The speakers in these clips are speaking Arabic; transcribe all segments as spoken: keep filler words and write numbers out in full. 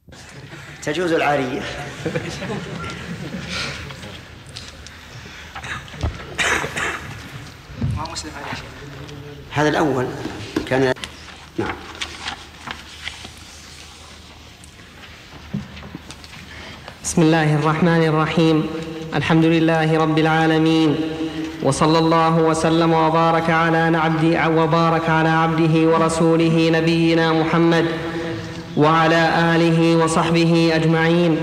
تجوز العارية. هذا الأول كان. نعم. بسم الله الرحمن الرحيم. الحمد لله رب العالمين، وصلى الله وسلم وبارك على عبده وبارك على عبده ورسوله نبينا محمد وعلى آله وصحبه أجمعين.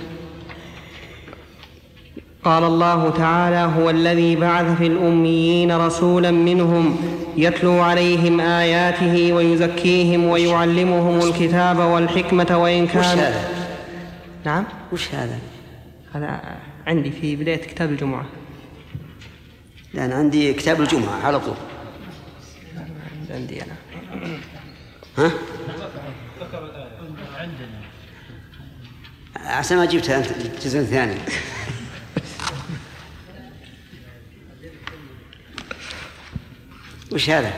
قال الله تعالى: هو الذي بعث في الأميين رسولا منهم يتلو عليهم آياته ويزكيهم ويعلمهم الكتاب والحكمة وإن كان. وش هذا؟ نعم. وش هذا؟ هذا عندي في بداية كتاب الجمعة. لا، أنا عندي كتاب الجمعة على طول. عندي أنا. ها؟ عشان ما جبتها أنت جزء ثاني. وش هذا؟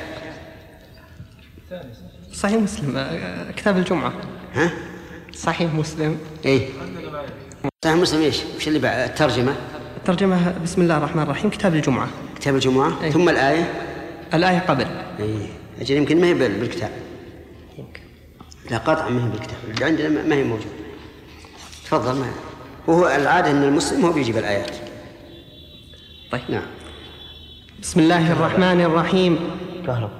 صحيح مسلم، كتاب الجمعة. ها؟ صحيح مسلم. إيه. صحيح مسلم إيش؟ وش اللي بعد الترجمة؟ الترجمة بسم الله الرحمن الرحيم، كتاب الجمعة. كتاب الجمعة. أيه. ثم الآية. الآية قبل. إيه. أجل يمكن ما هي بالكتاب. يمكن. لا قطع ما هي بالكتاب. اللي عندنا ما هي موجودة. تفضل. ما وهو العادة أن المسلم هو بيجيب الآيات. طيب. نعم. بسم الله الرحمن الرحيم. كهرب.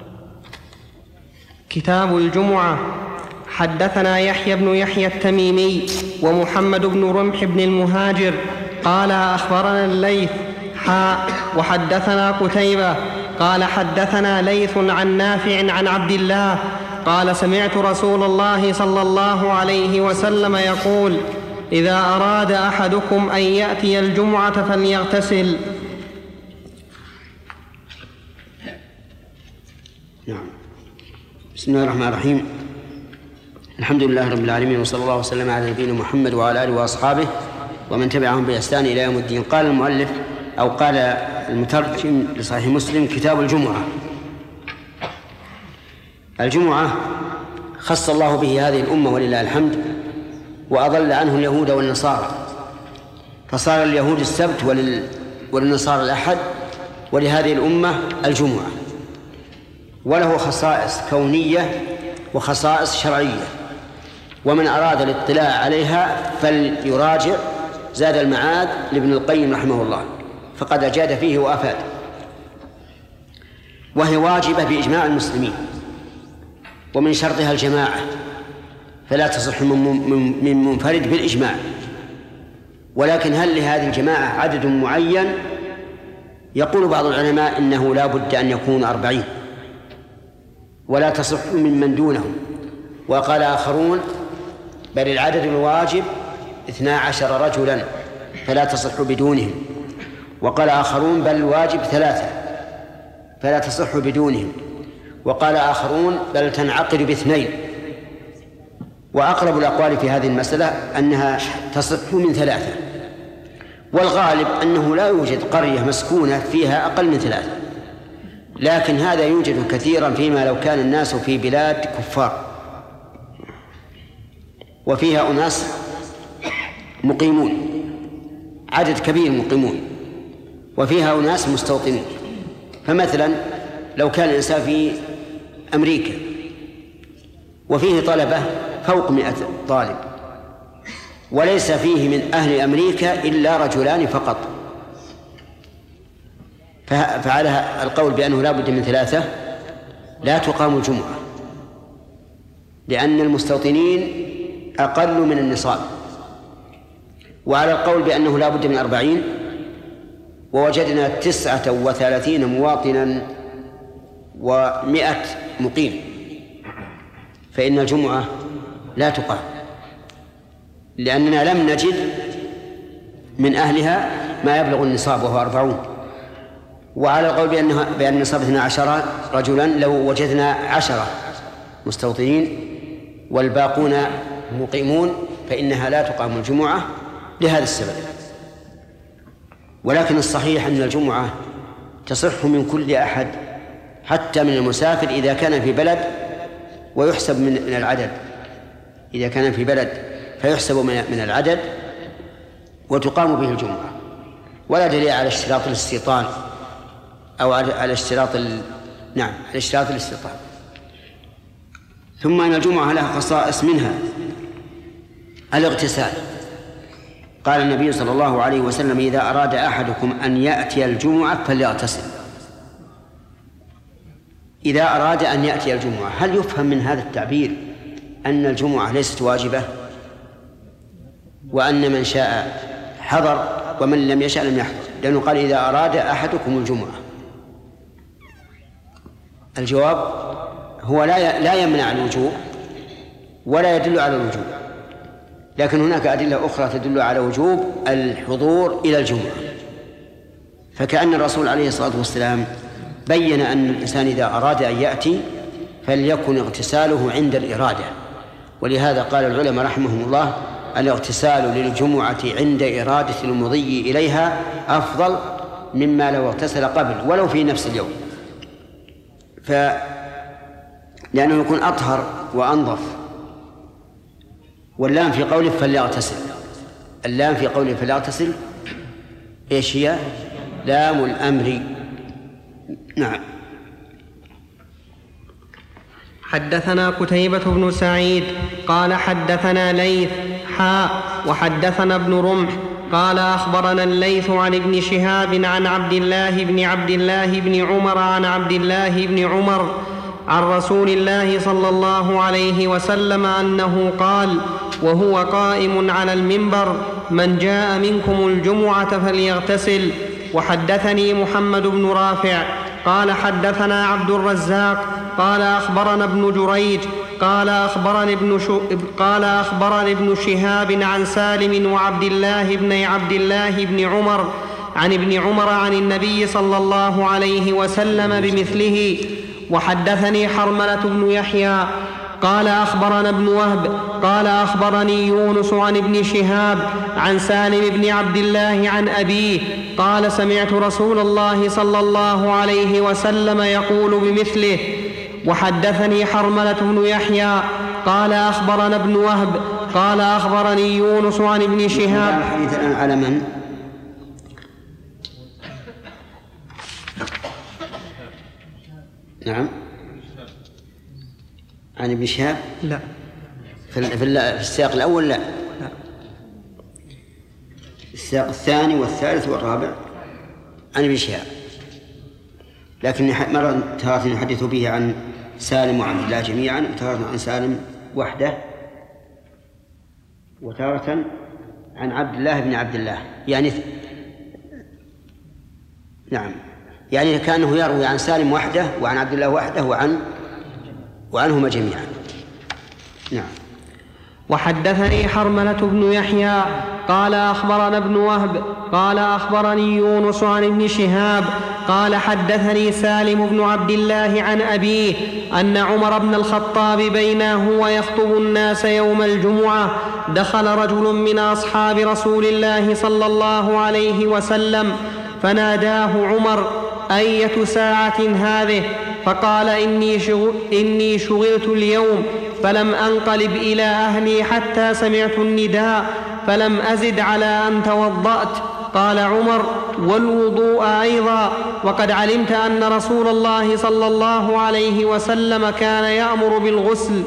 كتاب الجمعة. حدثنا يحيى بن يحيى التميمي ومحمد بن رمح بن المهاجر قال أخبرنا الليث حاء وحدثنا قتيبة قال حدثنا ليث عن نافع عن عبد الله قال سمعت رسول الله صلى الله عليه وسلم يقول: إذا أراد أحدكم أن يأتي الجمعة فليغتسل. نعم. بسم الله الرحمن الرحيم. الحمد لله رب العالمين، وصلى الله وسلم على نبينا محمد وعلى آله وأصحابه ومن تبعهم بإحسان إلى يوم الدين. قال المؤلف أو قال المترجم لصحيح مسلم: كتاب الجمعة. الجمعة خص الله به هذه الأمة ولله الحمد، وأضل عنه اليهود والنصارى، فصار اليهود السبت ولل... وللنصارى الأحد، ولهذه الأمة الجمعة، وله خصائص كونية وخصائص شرعية. ومن أراد الاطلاع عليها فليراجع زاد المعاد لابن القيم رحمه الله، فقد أجاد فيه وأفاد. وهي واجبة بإجماع المسلمين، ومن شرطها الجماعة، فلا تصح من منفرد بالإجماع. ولكن هل لهذه الجماعة عدد معين؟ يقول بعض العلماء إنه لا بد أن يكون أربعين، ولا تصح ممن دونهم. وقال آخرون: بل العدد الواجب اثنا عشر رجلا فلا تصح بدونهم. وقال آخرون: بل الواجب ثلاثة فلا تصح بدونهم. وقال آخرون: بل تنعقد باثنين. وأقرب الأقوال في هذه المسألة أنها تصح من ثلاثة، والغالب أنه لا يوجد قرية مسكونة فيها أقل من ثلاثة، لكن هذا يوجد كثيرا فيما لو كان الناس في بلاد كفار وفيها أناس مقيمون، عدد كبير مقيمون، وفيها أناس مستوطنون. فمثلا لو كان الإنسان في أمريكا وفيه طلبة فوق مئة طالب، وليس فيه من أهل أمريكا إلا رجلان فقط، فعلى القول بأنه لا بد من ثلاثة لا تقام الجمعة، لأن المستوطنين أقل من النصاب. وعلى القول بأنه لا بد من أربعين، ووجدنا تسعة وثلاثين مواطنا ومئة مقيم، فإن الجمعة لا تقام، لأننا لم نجد من أهلها ما يبلغ النصاب وهو أربعون. وعلى القول بأنها بأن النصاب اثنا عشر رجلا لو وجدنا عشرة مستوطنين والباقون مقيمون فإنها لا تقام الجمعة لهذا السبب. ولكن الصحيح أن الجمعة تصح من كل أحد، حتى من المسافر إذا كان في بلد ويحسب من العدد، إذا كان في بلد فيحسب من العدد وتقام به الجمعة، ولا دليل على اشتراط الاستيطان أو على اشتراط ال... نعم على اشتراط الاستيطان. ثم أن الجمعة لها خصائص، منها الاغتسال. قال النبي صلى الله عليه وسلم: إذا أراد أحدكم أن يأتي الجمعة فليغتسل. إذا أراد أن يأتي الجمعة، هل يفهم من هذا التعبير أن الجمعة ليست واجبة، وأن من شاء حضر ومن لم يشاء لم يحضر؟ لأنه قال: إذا أراد أحدكم الجمعة. الجواب هو لا لا يمنع الوجوب ولا يدل على الوجوب، لكن هناك أدلة أخرى تدل على وجوب الحضور إلى الجمعة. فكأن الرسول عليه الصلاة والسلام بين أن الإنسان إذا أراد أن يأتي فليكن اغتساله عند الإرادة، ولهذا قال العلماء رحمهم الله: الاغتسال للجمعة عند إرادة المضي إليها أفضل مما لو اغتسل قبل ولو في نفس اليوم، ف لأنه يكون أطهر وأنظف. واللام في قوله فليغتسل، اللام في قوله فليغتسل إيش هي؟ لام الأمر. نعم. حدثنا قتيبة بن سعيد قال حدثنا ليث حاء وحدثنا ابن رمح قال أخبرنا الليث عن ابن شهاب عن عبد الله بن عبد الله بن عمر عن عبد الله بن عمر عن رسول الله صلى الله عليه وسلم أنه قال وهو قائم على المنبر: من جاء منكم الجمعة فليغتسل. وحدثني محمد بن رافع قال حدثنا عبد الرزاق قال أخبرنا ابن جريج قال أخبرني ابن, شو... قال أخبرني ابن شهاب عن سالم وعبد الله بن عبد الله بن عمر عن ابن عمر عن النبي صلى الله عليه وسلم بمثله. وحدثني حرملة بن يحيى قال أخبرنا ابن وهب قال أخبرني يونس عن ابن شهاب عن سالم بن عبد الله عن أبيه قال: سمعت رسول الله صلى الله عليه وسلم يقول بمثله. وحدثني حرملة بن يحيى قال أخبرنا ابن وهب قال أخبرني يونس عن ابن شهاب. الحديث الآن على من؟ نعم، عن ابن شهاب؟ لا. في, في السياق الأول لا. لا. السياق الثاني والثالث والرابع عن ابن شهاب، لكن مرة تارة يحدث به عن سالم وعن الله جميعا، وتارة عن سالم وحده، وتارة عن عبد الله بن عبد الله، يعني نعم، يعني كأنه يروي عن سالم وحده وعن عبد الله وحده وعن وعنهما جميعا. نعم. وحدثني حرملة بن يحيى قال أخبرنا ابن وهب قال أخبرني يونس عن ابن شهاب قال حدثني سالم بن عبد الله عن أبيه أن عمر بن الخطاب بينا هو يخطب الناس يوم الجمعة دخل رجل من أصحاب رسول الله صلى الله عليه وسلم فناداه عمر: أية ساعة هذه؟ فقال: إني, شغل إني شغلت اليوم فلم أنقلب إلى أهلي حتى سمعت النداء فلم أزد على أن توضأت. قال عمر: والوضوء أيضا، وقد علمت أن رسول الله صلى الله عليه وسلم كان يأمر بالغسل.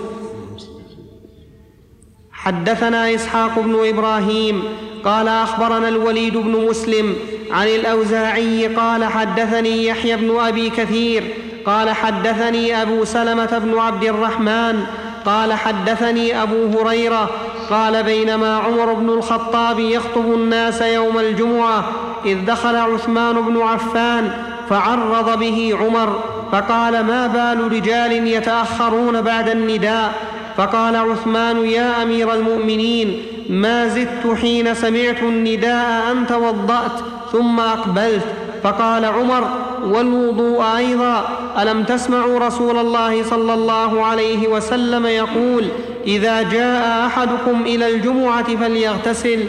حدثنا إسحاق بن إبراهيم قال أخبرنا الوليد بن مسلم عن الأوزاعي قال حدثني يحيى بن أبي كثير قال حدثني أبو سلمة بن عبد الرحمن قال حدثني أبو هريرة قال: بينما عمر بن الخطاب يخطب الناس يوم الجمعة إذ دخل عثمان بن عفان فعرض به عمر فقال: ما بال رجال يتأخرون بعد النداء؟ فقال عثمان: يا أمير المؤمنين، ما زدت حين سمعت النداء أن توضأت ثم أقبلت. فقال عمر: والوضوء أيضا، ألم تسمعوا رسول الله صلى الله عليه وسلم يقول: إذا جاء أحدكم إلى الجمعة فليغتسل؟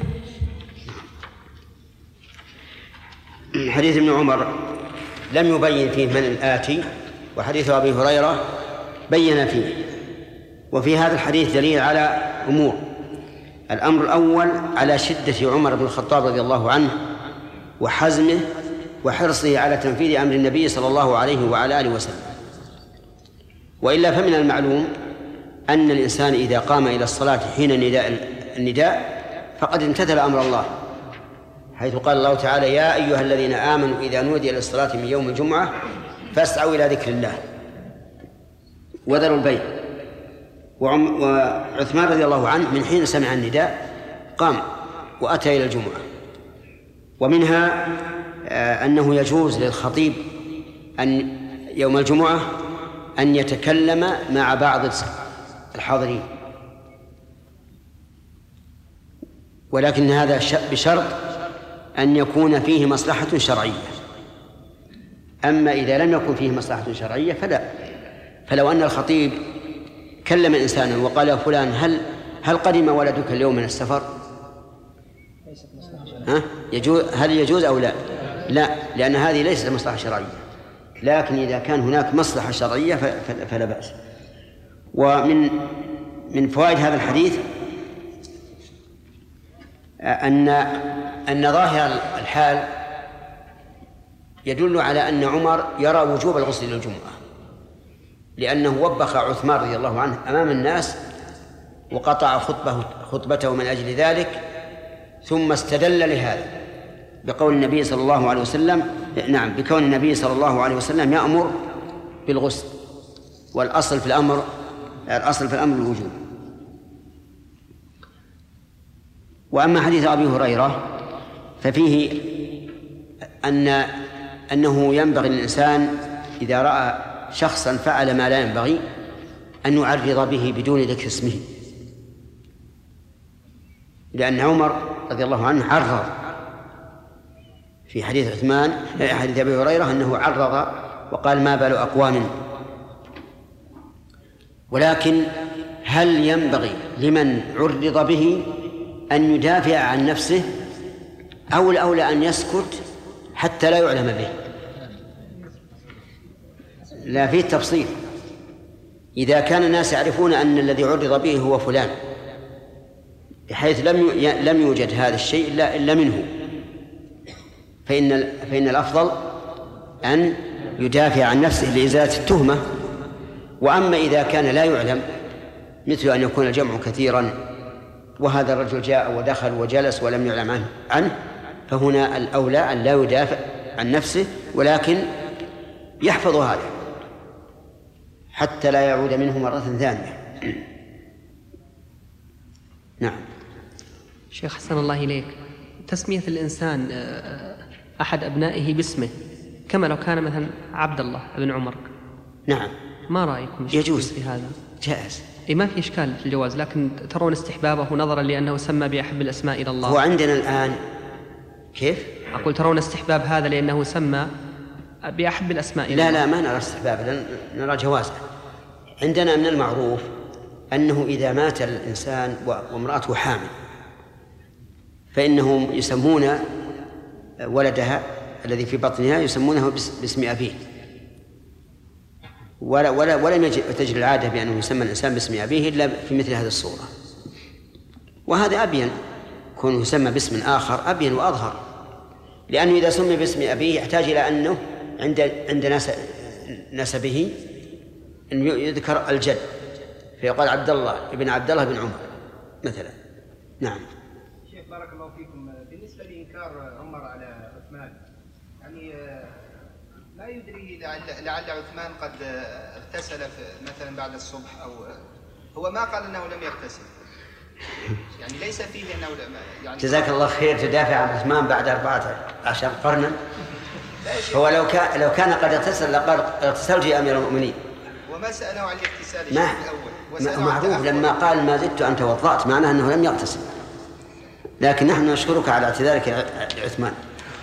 حديث ابن عمر لم يبين فيه من الآتي، وحديث أبي هريرة بين فيه. وفي هذا الحديث دليل على أمور: الأمر الأول على شدة عمر بن الخطاب رضي الله عنه وحزمه وحرصه على تنفيذ أمر النبي صلى الله عليه وعلى آله وسلم. وإلا فمن المعلوم أن الإنسان إذا قام إلى الصلاة حين نداء النداء فقد امتثل أمر الله، حيث قال الله تعالى: يا أيها الذين آمنوا إذا نودي للصلاة من يوم الجمعة فاسعوا إلى ذكر الله وذروا البيع. وعثمان رضي الله عنه من حين سمع النداء قام وأتى إلى الجمعة. ومنها أنه يجوز للخطيب أن يوم الجمعة أن يتكلم مع بعض الحاضرين، ولكن هذا بشرط أن يكون فيه مصلحة شرعية. أما إذا لم يكن فيه مصلحة شرعية فلا. فلو أن الخطيب كلم إنسانا وقال: يا فلان هل هل قدم ولدك اليوم من السفر؟ ها؟ يجوز هل يجوز أو لا؟ لا، لأن هذه ليست مصلحة شرعية. لكن إذا كان هناك مصلحة شرعية فلا بأس. ومن من فوائد هذا الحديث أن أن ظاهر الحال يدل على أن عمر يرى وجوب الغسل للجمعة، لأنه وبخ عثمان رضي الله عنه أمام الناس وقطع خطبه خطبته من أجل ذلك، ثم استدل لهذا بقول النبي صلى الله عليه وسلم نعم بكون النبي صلى الله عليه وسلم يأمر بالغسل، والأصل في الأمر الأصل في الأمر الوجوب. وأما حديث أبي هريرة ففيه أن أنه ينبغي للإنسان إذا رأى شخصا فعل ما لا ينبغي أن يعرض به بدون ذكر اسمه، لأن عمر رضي الله عنه عرض في حديث عثمان حديث أبي هريرة أنه عرض وقال: ما بال أقوام. ولكن هل ينبغي لمن عرض به أن يدافع عن نفسه أو الأولى أن يسكت حتى لا يعلم به؟ لا، فيه تفصيل. إذا كان الناس يعرفون أن الذي عرض به هو فلان بحيث لم لم يوجد هذا الشيء إلا إلا منه، فإن فإن الأفضل أن يدافع عن نفسه لإزالة التهمة. وأما إذا كان لا يعلم، مثل أن يكون الجمع كثيرا وهذا الرجل جاء ودخل وجلس ولم يعلم عنه, عنه فهنا الأولى أن لا يدافع عن نفسه، ولكن يحفظ هذا حتى لا يعود منه مرة ثانية. نعم. شيخ حسن الله إليك، تسمية الإنسان أحد أبنائه باسمه كما لو كان مثلا عبد الله بن عمر، نعم، ما رأيكم يجوز في هذا؟ جائز. إيه، ما في إشكال في الجواز، لكن ترون استحبابه نظرا لأنه سمى بأحب الأسماء إلى الله. هو عندنا الآن كيف؟ أقول ترون استحباب هذا لأنه سمى بأحب الأسماء إلى لا الله. لا، ما نرى استحباب، نرى جوازه. عندنا من المعروف أنه إذا مات الإنسان وامرأته حامل فإنهم يسمون ولدها الذي في بطنها يسمونه باسم أبيه، ولا ولا ولم تجري العادة بأنه يسمى الإنسان باسم أبيه إلا في مثل هذه الصورة، وهذا أبين. كونه يسمى باسم آخر أبين وأظهر، لأنه إذا سمي باسم أبيه يحتاج إلى أنه عند عند نسبه أن يذكر الجد، فيقال عبد الله ابن عبد الله بن عمر مثلا. نعم. شيخ بارك الله فيكم، بالنسبة لإنكار عمر على عثمان، يعني لا يدري لعل, لعل عثمان قد اغتسل مثلا بعد الصبح، أو هو ما قال أنه لم يغتسل، يعني ليس فيه أنه يعني. جزاك الله خير، تدافع عن عثمان بعد أربعة عشر قرنا. هو لو كان لو كان قد اغتسل لقد اغتسلت يا أمير المؤمنين. وما سأله عن الاغتسال ما الأول، معروف لما قال ما زدت أن توضأت معناه أنه لم يغتسل، لكن نحن نشكرك على اعتذارك لعثمان.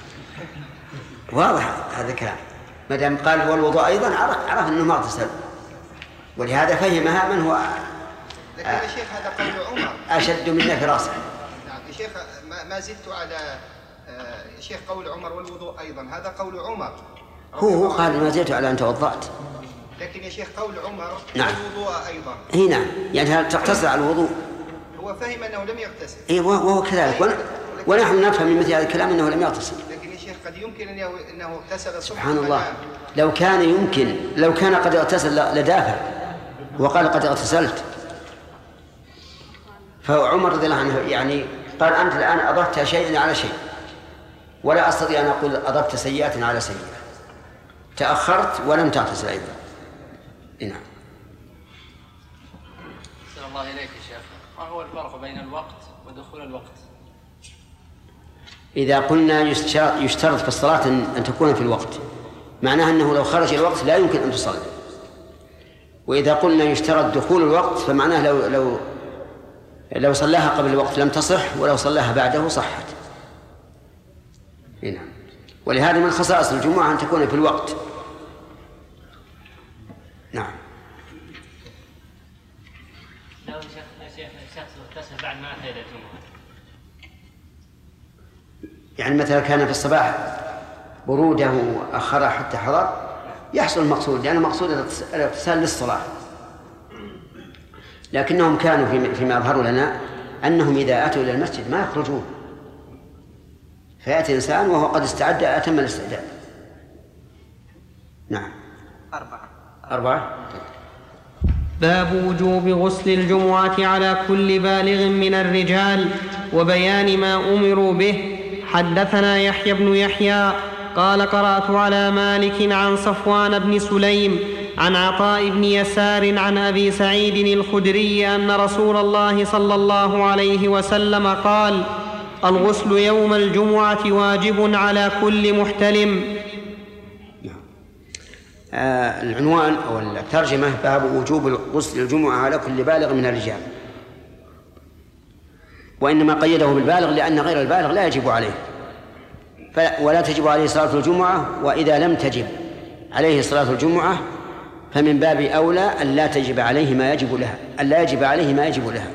واضح هذا الكلام، ما دام قال والوضوء أيضا عرف عرف أنه ما اغتسل، ولهذا فهمها من هو لكن يا شيخ هذا قول عمر أشد منا في راسه. نعم يا شيخ، ما زدت على يا شيخ قول عمر والوضوء أيضا، هذا قول عمر. هو هو قال ما زدت على أن توضأت، لكن يا شيخ قول عمر نعم. والوضوء أيضا. هنا يعني هل تقتصر على الوضوء؟ هو فهم أنه لم يغتسل. إيه وهو كذلك، ونحن نفهم من مثل هذا الكلام أنه لم يغتسل. لكن يا شيخ قد يمكن أنه اغتسل. سبحان الله، لو كان يمكن لو كان قد اغتسل لدافع وقال قد اغتسلت. فعمر رضي الله عنه يعني قال أنت الآن أضفت شيئا على شيء، ولا أستطيع أن أقول أضفت سيئة على سيئة، تأخرت ولم تغتسل أيضا. نعم. أحسن الله إليك يا شيخ، ما هو الفرق بين الوقت ودخول الوقت؟ إذا قلنا يشترط في الصلاة أن تكون في الوقت، معناها أنه لو خرج الوقت لا يمكن أن تصلي. وإذا قلنا يشترط دخول الوقت فمعناه لو لو لو صلاها قبل الوقت لم تصح، ولو صلاها بعده صحت. نعم. ولهذا من خصائص الجمعة أن تكون في الوقت. نعم. لو شخص اغتسل بعد ما أتى إلى الجمعة، يعني مثلا كان في الصباح برودة وأخرها حتى حضر، يحصل المقصود، لأن المقصود الاغتسال للصلاة. لكنهم كانوا فيما أظهروا لنا أنهم إذا أتوا إلى المسجد ما يخرجون، فيأتي إنسان وهو قد استعد أتم الاستعداد. نعم. أربعة أربعة. باب وجوب غسل الجمعة على كل بالغ من الرجال وبيان ما أمروا به. حدثنا يحيى بن يحيى قال قرأت على مالك عن صفوان بن سليم عن عطاء بن يسار عن أبي سعيد الخدري أن رسول الله صلى الله عليه وسلم قال: الغسل يوم الجمعة واجب على كل محتلم. آه العنوان أو الترجمة: باب وجوب غسل الجمعة على كل بالغ من الرجال. وإنما قيده بالبالغ لأن غير البالغ لا يجب عليه، ولا تجب عليه صلاة الجمعة، وإذا لم تجب عليه صلاة الجمعة فمن باب أولى أن لا تجب عليه ما يجب لها أن لا يجب عليه ما يجب لها.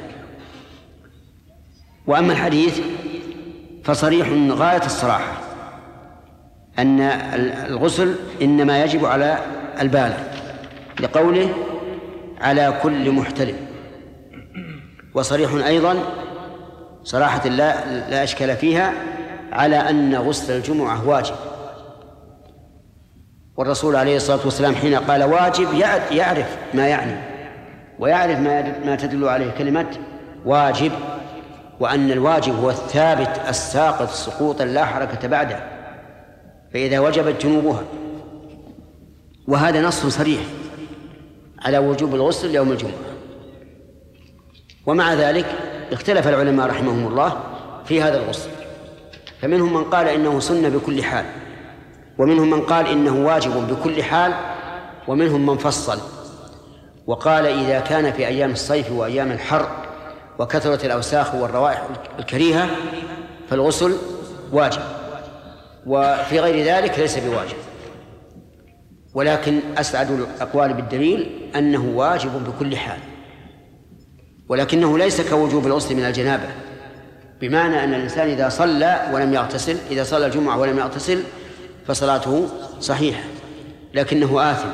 وأما الحديث فصريح غاية الصراحة أن الغسل إنما يجب على البالغ، لقوله على كل محتلم. وصريح أيضا صراحة لا, لا أشكال فيها على أن غسل الجمعة واجب. والرسول عليه الصلاة والسلام حين قال واجب يعرف ما يعني، ويعرف ما تدل عليه كلمة واجب، وأن الواجب هو الثابت الساقط سقوطا لا حركة بعده، فإذا وجبت جنوبها. وهذا نص صريح على وجوب الغسل يوم الجمعة. ومع ذلك اختلف العلماء رحمهم الله في هذا الغسل، فمنهم من قال إنه سنة بكل حال، ومنهم من قال إنه واجب بكل حال، ومنهم من فصل وقال إذا كان في أيام الصيف وأيام الحر وكثرة الأوساخ والروائح الكريهة فالغسل واجب، وفي غير ذلك ليس بواجب. ولكن أسعد الأقوال بالدليل أنه واجب بكل حال، ولكنه ليس كوجوب الغسل من الجنابة، بمعنى أن الإنسان إذا صلى ولم يغتسل إذا صلى الجمعة ولم يغتسل فصلاته صحيحة، لكنه آثم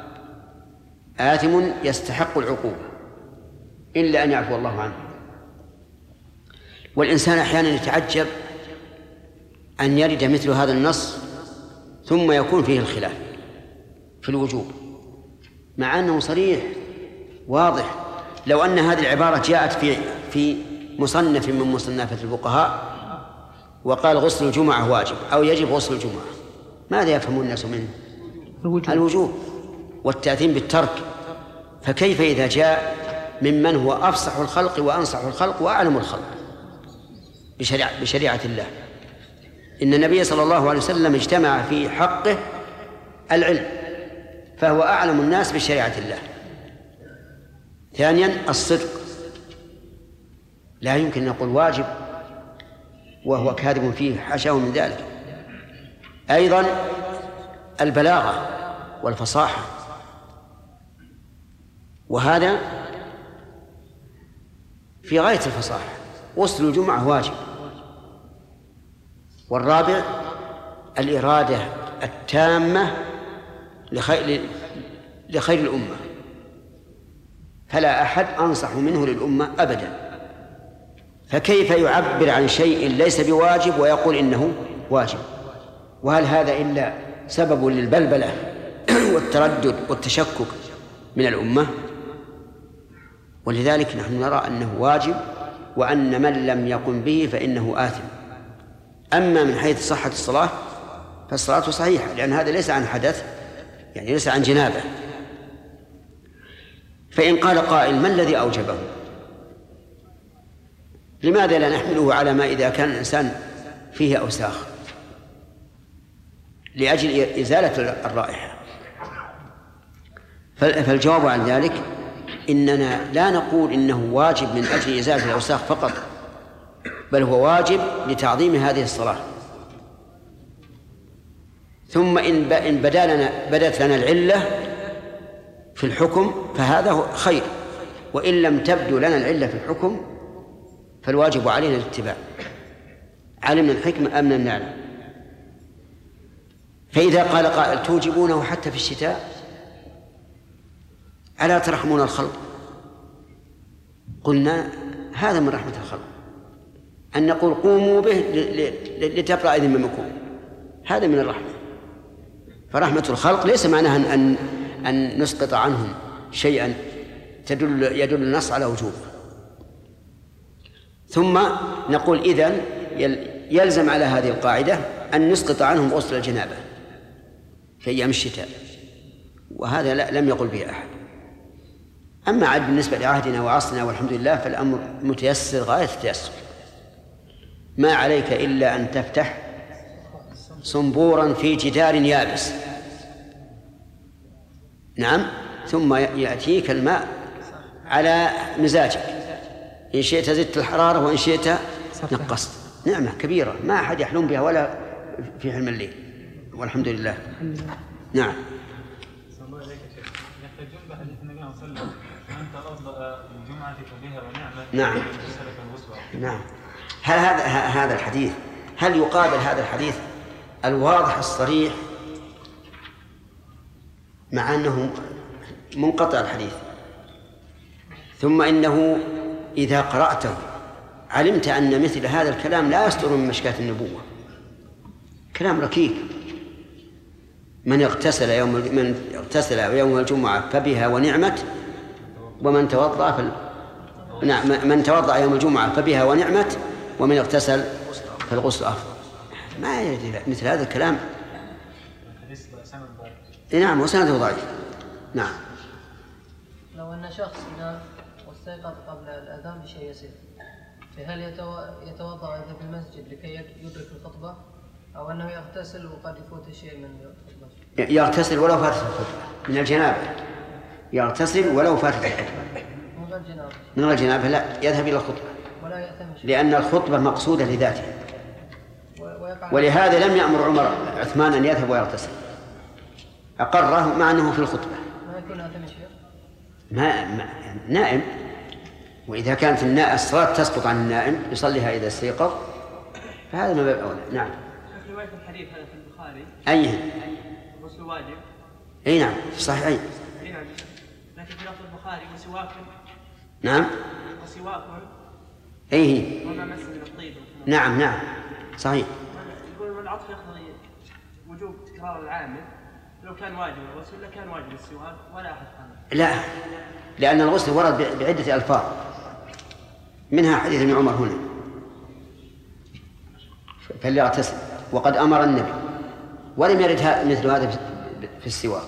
آثم يستحق العقوبة إلا أن يعفو الله عنه. والإنسان أحيانا يتعجب أن يرد مثل هذا النص ثم يكون فيه الخلاف في الوجوب، مع أنه صريح واضح. لو أن هذه العبارة جاءت في في مصنف من مصنفات الفقهاء وقال غسل الجمعة واجب أو يجب غسل الجمعة، ماذا يفهم الناس منه؟ الوجوب, الوجوب والتأثيم بالترك. فكيف إذا جاء ممن هو أفصح الخلق وأنصح الخلق وأعلم الخلق بشريعة, بشريعة الله؟ إن النبي صلى الله عليه وسلم اجتمع في حقه العلم، فهو أعلم الناس بشريعة الله. ثانيا الصدق، لا يمكن أن نقول واجب وهو كاذب فيه، حاشاه من ذلك. أيضا البلاغة والفصاحة، وهذا في غاية الفصاحة. غسل الجمعة واجب. والرابع الإرادة التامة لخير, لخير الأمة، فلا أحد أنصح منه للأمة أبدا فكيف يعبر عن شيء ليس بواجب ويقول إنه واجب؟ وهل هذا إلا سبب للبلبلة والتردد والتشكك من الأمة؟ ولذلك نحن نرى أنه واجب، وأن من لم يقم به فإنه آثم. أما من حيث صحة الصلاة فالصلاة صحيحة، لأن هذا ليس عن حدث، يعني ليس عن جنابة. فإن قال قائل: ما الذي أوجبه؟ لماذا لا نحمله على ما إذا كان الإنسان فيه أوساخ لأجل إزالة الرائحة؟ فالجواب عن ذلك إننا لا نقول إنه واجب من أجل إزالة الأوساخ فقط، بل هو واجب لتعظيم هذه الصلاة. ثم إن بدا لنا بدت لنا العلة في الحكم فهذا خير، وإن لم تبدو لنا العلة في الحكم فالواجب علينا الاتباع، علمنا الحكمة أم لم نعلم. فإذا قال قائل: توجبونه حتى في الشتاء، ألا ترحمون الخلق؟ قلنا: هذا من رحمة الخلق أن نقول قوموا به لتبرأ ذممكم، هذا من الرحمة. فرحمة الخلق ليس معناها أن أن نسقط عنهم شيئا تدل يدل النص على وجوبه. ثم نقول: إذن يلزم على هذه القاعدة أن نسقط عنهم غسل الجنابة في أيام الشتاء، وهذا لم يقل به أحد. أما عاد بالنسبة لعهدنا وعصرنا والحمد لله فالأمر متيسر غاية التيسر. ما عليك إلا أن تفتح صنبورا في جدار يابس، نعم، ثم يأتيك الماء على مزاجك، إن شئت زدت الحرارة وإن شئت نقصت. نعمة كبيرة ما أحد يحلم بها ولا في حلم الليل، والحمد لله. نعم. نعم. نعم. هل هذا هذا الحديث هل يقابل هذا الحديث الواضح الصريح مع أنه منقطع الحديث، ثم إنه إذا قرأته علمت أن مثل هذا الكلام لا يصدر من مشكاة النبوة، كلام ركيك. من اغتسل يوم من اغتسل يوم الجمعة فبها ونعمت، ومن توضأ فال... نعم من توضأ يوم الجمعة فبها ونعمت، ومن اغتسل فالغسل أفضل. ما يدري مثل هذا الكلام. نعم وسنده ضعيف. نعم. لو أن شخص نام واستيقظ قبل الأذان بشيء يسير، فهل يتوضأ ويذهب المسجد لكي يدرك الخطبة، أو أنه يغتسل وقد يفوت شيء من الخطبة؟ يغتسل ولو فاتت الخطبة من الجنابة، يغتسل ولو فاتت الخطبة من غير جنابة. من غير جنابة لا، يذهب إلى الخطبة ولا يأثم شيء، لأن الخطبة مقصودة لذاتها. ولهذا لم يأمر عمر عثمان أن يذهب ويغتسل، أقره مع أنه في الخطبة. ما يكون آثم شيء؟ ما نائم، وإذا كانت الصلاة تسقط عن النائم يصليها إذا استيقظ فهذا ما باب أولى. نعم. في رواية الحديث هذا في البخاري أي غسل واجب. أي نعم في صحيحين. أي نعم، لكن في لفظ البخاري وسواك. نعم. وسواك. أي. وما مس من الطيب. نعم نعم صحيح. يقول العطف يقتضي وجوب تكرار العامل، لو كان واجب الغسل لكان واجب السواك ولا أحد قال. لا، لأن الغسل ورد بعدة ألفاظ، منها حديث ابن عمر هنا فليغتسل، وقد أمر النبي، ولم يرد مثل هذا في السواك.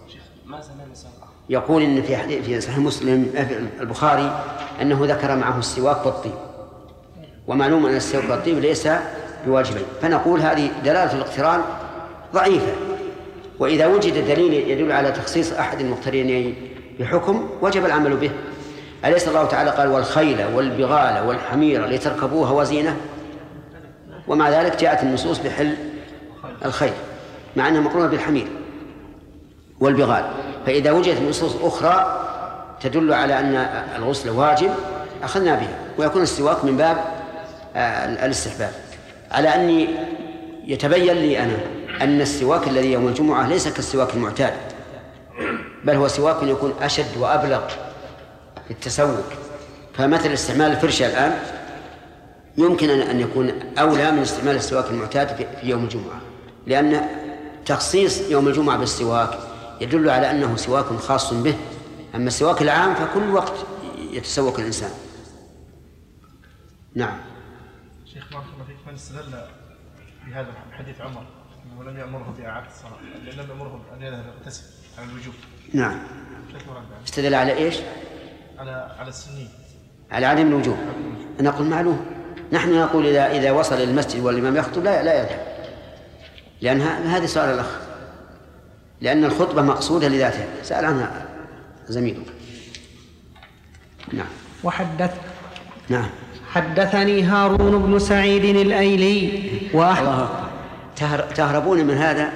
يقول إن في حديث في صحيح مسلم في البخاري أنه ذكر معه السواك والطيب، ومعلوم أن السواك والطيب ليس بواجبين، فنقول هذه دلالة الاقتران ضعيفة، وإذا وجد دليل يدل على تخصيص أحد المقترنين بحكم وجب العمل به. أليس الله تعالى قال: والخيل والبغال والحمير لتركبوها وزينة؟ ومع ذلك جاءت النصوص بحل الخيل مع أنها مقرونة بالحمير والبغال. فإذا وجدت نصوص أخرى تدل على أن الغسل واجب أخذنا بها، ويكون السواك من باب الاستحباب، على أني يتبين لي أنا أن السواك الذي يوم الجمعة ليس كالسواك المعتاد، بل هو سواك يكون أشد وأبلغ في التسوك. فمثل استعمال الفرشة الآن يمكن أن يكون أولى من استعمال السواك المعتاد في يوم الجمعة، لأن تخصيص يوم الجمعة بالسواك يدل على أنه سواك خاص به. أما السواك العام فكل وقت يتسوق الإنسان. نعم. شيخ بارك الله فيك، من استدل بهذا حديث عمر أنه لم يأمره بإعادة الصلاة لأن لم يأمره أن يذهب يغتسل على الوجوب؟ نعم. استدل على إيش؟ على على السنية، على عدم الوجوب. نقول معلوم، نحن نقول إذا إذا وصل إلى المسجد والإمام يخطب لا لا يذهب، لأن هذا سؤال الأخ، لأن الخطبة مقصودة لذاتها، سأل عنها زميلك. نعم. وحدث نعم. حدثني هارون بن سعيد الأيلي وأحمد. تهربون من هذا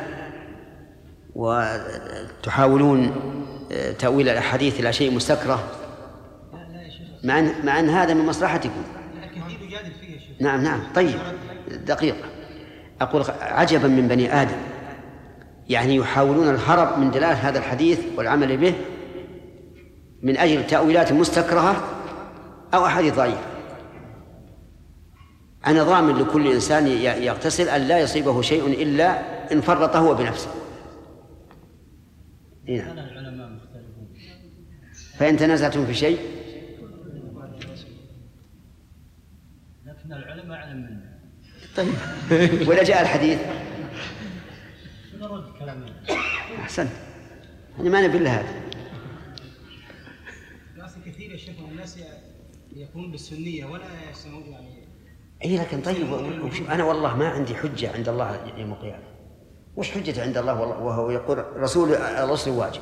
وتحاولون تأويل الأحاديث إلى شيء مستكره، مع أن مع أن هذا من مصلحتكم. نعم نعم. طيب دقيقة، أقول عجبا من بني آدم، يعني يحاولون الهرب من دلالة هذا الحديث والعمل به من أجل تأويلات مستكرهة أو أحاديث ضعيفة. أنا ضامن لكل إنسان يغتسل أن لا يصيبه شيء إلا إن فرط هو بنفسه. هنا. فإن تنازعتم في شيء لكن العلماء أعلم منه. طيب ولا جاء الحديث نرد كلامه. أحسن، أنا ما نبي هذا. ناس كثير يا شيخ الناس يكونون بالسنية ولا يسمعون يعني. إيه لكن طيب، أنا والله ما عندي حجة عند الله يوم القيامة. وش حجة عند الله وهو يقول رسول الرسل واجب؟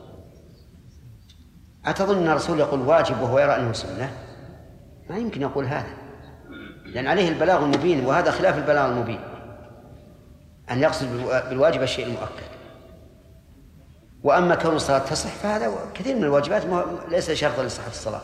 أتظن أن الرسول يقول واجب وهو يرى أنه سنة؟ ما يمكن يقول هذا، لأن عليه البلاغ المبين، وهذا خلاف البلاغ المبين، أن يقصد بالواجب الشيء المؤكد. وأما كون الصلاة تصح فهذا كثير من الواجبات ليس شرطا لصحة الصلاة.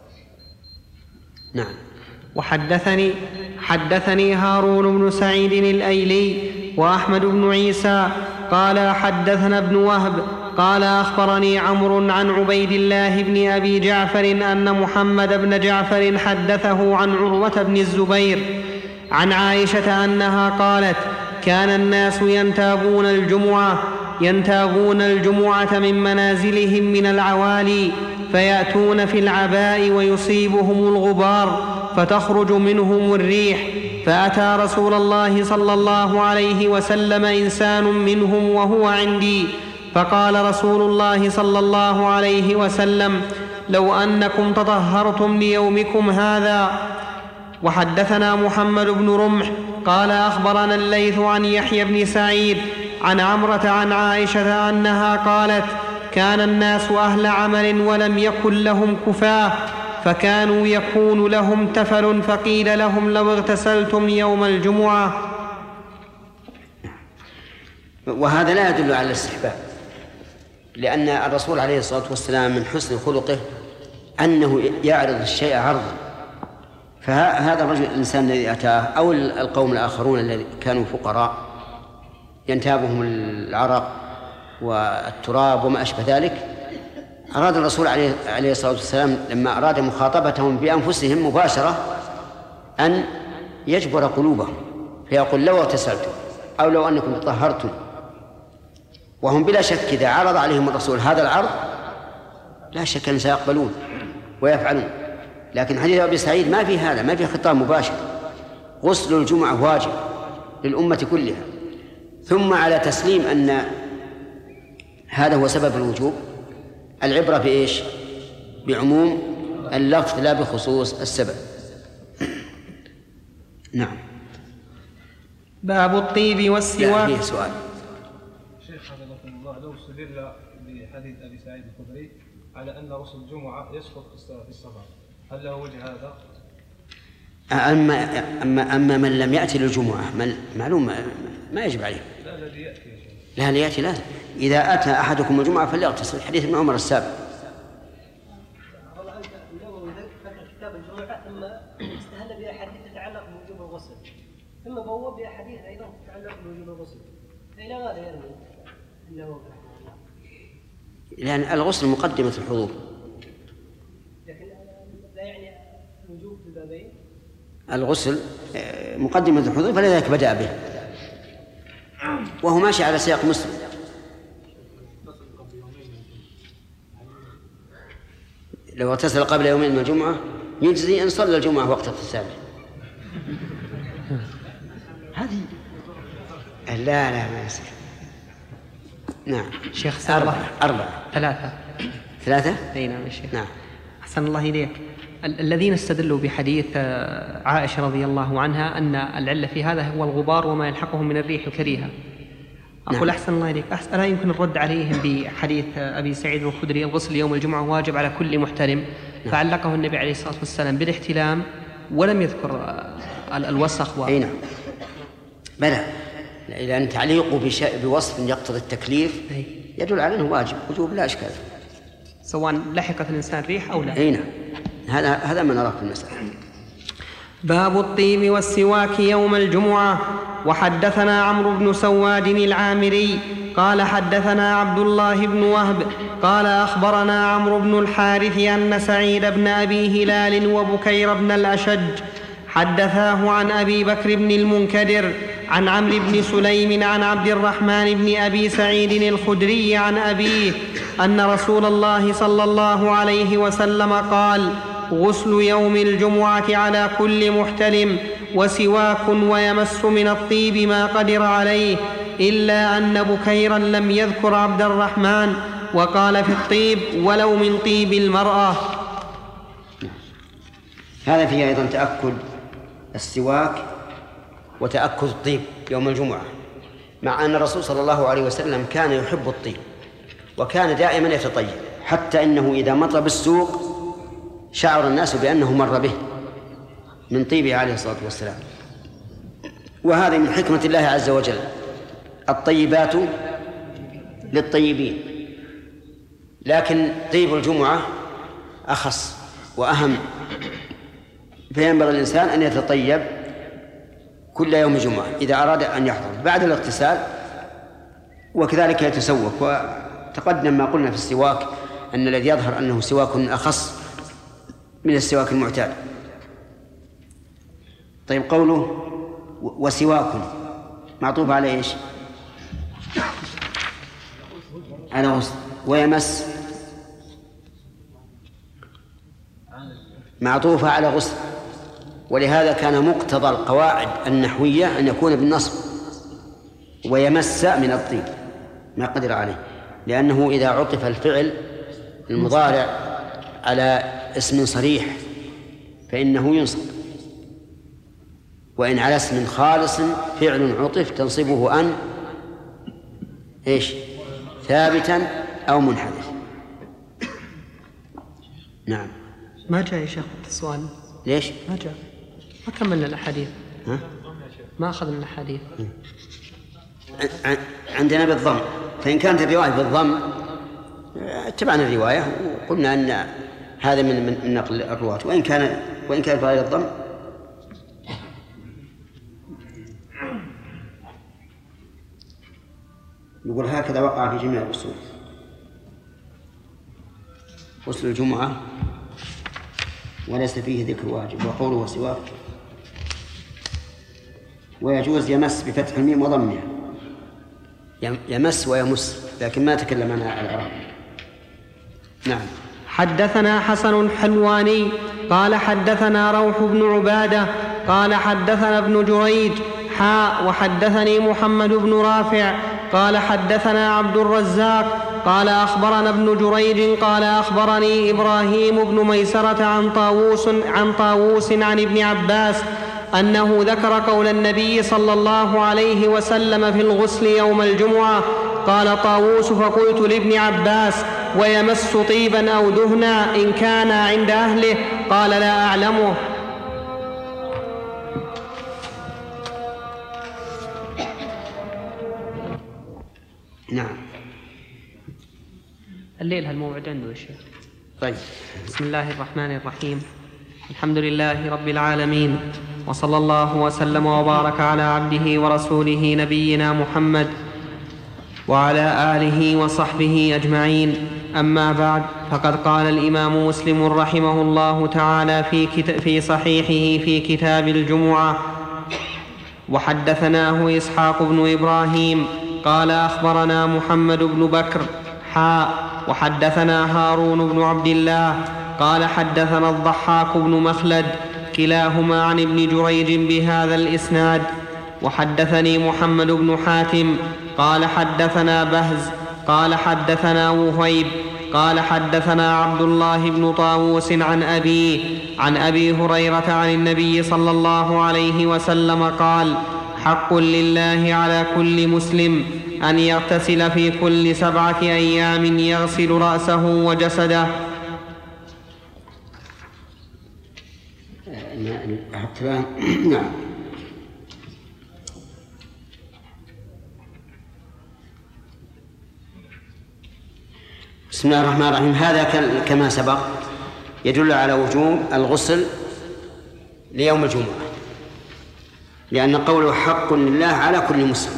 نعم. وحدثني حدثني هارون بن سعيد الأيلي وأحمد بن عيسى قال حدثنا ابن وهب قال أخبرني عمرو عن عبيد الله بن أبي جعفر أن محمد بن جعفر حدثه عن عروة بن الزبير عن عائشة أنها قالت كان الناس ينتابون الجمعة ينتابون الجمعة من منازلهم من العوالي فيأتون في العباء ويصيبهم الغبار فتخرج منهم الريح، فأتى رسول الله صلى الله عليه وسلم إنسان منهم وهو عندي، فقال رسول الله صلى الله عليه وسلم لو أنكم تطهرتم ليومكم هذا. وحدثنا محمد بن رمح قال أخبرنا الليث عن يحيى بن سعيد عن عمرة عن عائشة أنها قالت كان الناس أهل عمل ولم يكن لهم كفاة، فكانوا يكون لهم تفل، فقيل لهم لو اغتسلتم يوم الجمعة. وهذا لا يدل على الاستحباب، لأن الرسول عليه الصلاة والسلام من حسن خلقه أنه يعرض الشيء عرضا. فهذا الرجل الإنسان الذي أتاه أو القوم الآخرون الذين كانوا فقراء ينتابهم العرق والتراب وما أشبه ذلك، أراد الرسول عليه, عليه الصلاة والسلام لما أراد مخاطبتهم بأنفسهم مباشرة أن يجبر قلوبهم، فيقول لو اغتسلتم أو لو أنكم تطهرتم. وهم بلا شك إذا عرض عليهم الرسول هذا العرض لا شك أن سيقبلون ويفعلون. لكن حديث أبي سعيد ما في هذا، ما في خطاب مباشر. غسل الجمعة واجب للأمة كلها. ثم على تسليم أن هذا هو سبب الوجوب، العبرة بإيش؟ بعموم اللفظ لا بخصوص السبب. نعم. باب الطيب والسواك. فيه سؤال. شيخ حفظكم الله، لو استدل بحديث أبي سعيد الخدري على أن غسل الجمعة يسقط في السفر، هل له وجه هذا؟ أما أما أما من لم يأتي للجمعة معلوم ما يجب عليه. لا الذي يأتي. لا ليأتي لازم. إذا أتى أحدكم الجمعة فليغتسل، حديث ابن عمر السابق. والله أنت اليوم ذكر كتاب الجمعة ثم استهل بأحاديث تتعلق بوجوب الغسل، ثم بوب بأحاديث أيضا تتعلق بوجوب الغسل، فإلى ماذا يرمي؟ إنه لأن الغسل مقدمة الحضور. لكن لا يعني الوجوب في البابين. الغسل مقدمة الحضور فلذلك بدأ به، وهو ماشي على سياق مسلم. لو اغتسل قبل يومين من الجمعة يجزي إن صلى الجمعة وقت اغتساله. هذه لا لا ما يصير. نعم شيخ أربعة أربعة ثلاثة ثلاثة أي نعم يا شيخ. نعم. أحسن الله إليك. ال- الذين استدلوا بحديث عائشة رضي الله عنها أن العلة في هذا هو الغبار وما يلحقه من الريح الكريهة، أقول نعم. أحسن الله إليك، ألا يمكن الرد عليهم بحديث أبي سعيد الخدري الغسل يوم الجمعة واجب على كل محترم، نعم. فعلقه النبي عليه الصلاة والسلام بالاحتلام ولم يذكر الوسخ و... أي نعم بلى، لأن تعليقه بوصف يقتضي التكليف يدل على أنه واجب وجوب لا إشكال، سواء لحقت الإنسان ريح أو لا. أي نعم، هذا هذا ما نراه في المسألة. باب الطيب والسواك يوم الجمعة. وحدثنا عمرو بن سواد العامري قال حدثنا عبد الله بن وهب قال أخبرنا عمرو بن الحارث أن سعيد بن أبي هلال وبكير بن الأشج حدثاه عن أبي بكر بن المنكدر عن عمرو بن سليم عن عبد الرحمن بن أبي سعيد الخدري عن أبيه أن رسول الله صلى الله عليه وسلم قال: غسل يوم الجمعة على كل محتلم، وسواك ويمس من الطيب ما قدر عليه، إلا أن بكيرا لم يذكر عبد الرحمن وقال في الطيب ولو من طيب المرأة. هذا فيه أيضا تأكد السواك وتأكد الطيب يوم الجمعة، مع أن الرسول صلى الله عليه وسلم كان يحب الطيب وكان دائما يتطيب، حتى إنه إذا مر بالسوق شعر الناس بأنه مر به من طيبه عليه الصلاة والسلام. وهذه من حكمة الله عز وجل، الطيبات للطيبين، لكن طيب الجمعة أخص وأهم، فينبغي الإنسان أن يتطيب كل يوم جمعة إذا أراد أن يحضر بعد الاغتسال، وكذلك يتسوك. وتقدم ما قلنا في السواك أن الذي يظهر أنه سواك أخص من السواك المعتاد. طيب قوله وسواك معطوف على إيش؟ على غسل. ويمس معطوفة على غسل، ولهذا كان مقتضى القواعد النحوية أن يكون بالنصب، ويمس من الطيب ما قدر عليه، لأنه إذا عطف الفعل المضارع على اسم صريح فإنه ينصب، وإن على اسم خالص فعل عطف تنصبه أن إيش؟ ثابتا أو منحدث. نعم. ما جاء يا شيخ السؤال. ليش؟ ما جاء، ما كملنا الأحاديث. ها؟ ما أخذنا الأحاديث. عندنا بالضم، فإن كانت الرواية بالضم اتبعنا الرواية وقلنا أن هذا من من نقل الرواة، وإن كان وإن كان بغير الضم يقول هكذا وقع في جميع الأصول. غسل الجمعة وليس فيه ذكر واجب، وقوله سواك. ويجوز يمس بفتح الميم وضمها، يمس ويمس، لكن ما تكلم عنها العرب. نعم. حدثنا حسن الحلواني قال حدثنا روح بن عبادة قال حدثنا ابن جريج حاء وحدثني محمد بن رافع قال حدثنا عبد الرزاق قال أخبرنا ابن جريج قال أخبرني إبراهيم بن ميسرة عن طاووس عن طاووس عن ابن عباس أنه ذكر قول النبي صلى الله عليه وسلم في الغسل يوم الجمعة. قال طاووس فقلت لابن عباس: ويمس طيبا أو دهنا إن كان عند أهله؟ قال: لا أعلمه. نعم. الليل هالموعد عنده يا شيخ. طيب. بسم الله الرحمن الرحيم. الحمد لله رب العالمين، وصلى الله وسلم وبارك على عبده ورسوله نبينا محمد وعلى آله وصحبه أجمعين. أما بعد، فقد قال الإمام مسلم رحمه الله تعالى في, كت... في صحيحه في كتاب الجمعة: وحدثناه إسحاق بن إبراهيم قال أخبرنا محمد بن بكر حاء وحدثنا هارون بن عبد الله قال حدثنا الضحاك بن مخلد كلاهما عن ابن جريج بهذا الإسناد. وحدثني محمد بن حاتم قال حدثنا بهز قال حدثنا وهيب قال حدثنا عبد الله بن طاووس عن أبيه عن أبي هريرة عن النبي صلى الله عليه وسلم قال: حق لله على كل مسلم أن يغتسل في كل سبعة أيام يغسل رأسه وجسده. نعم. بسم الله الرحمن الرحيم. هذا كما سبق يدل على وجوب الغسل ليوم الجمعة، لأن قوله حق لله على كل مسلم،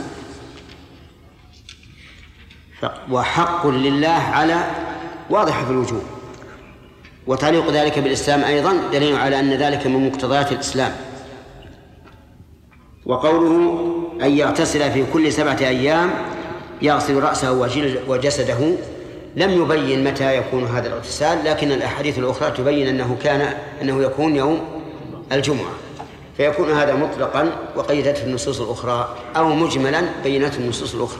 وحق لله على واضح في الوجوب، وتعليق ذلك بالإسلام أيضا دليل على أن ذلك من مقتضيات الإسلام. وقوله أن يغتسل في كل سبعة أيام يغسل رأسه وجسده لم يبين متى يكون هذا الاغتسال، لكن الأحاديث الأخرى تبين أنه كان أنه يكون يوم الجمعة، فيكون هذا مطلقا وقيدته النصوص الأخرى، أو مجملا بينته النصوص الأخرى.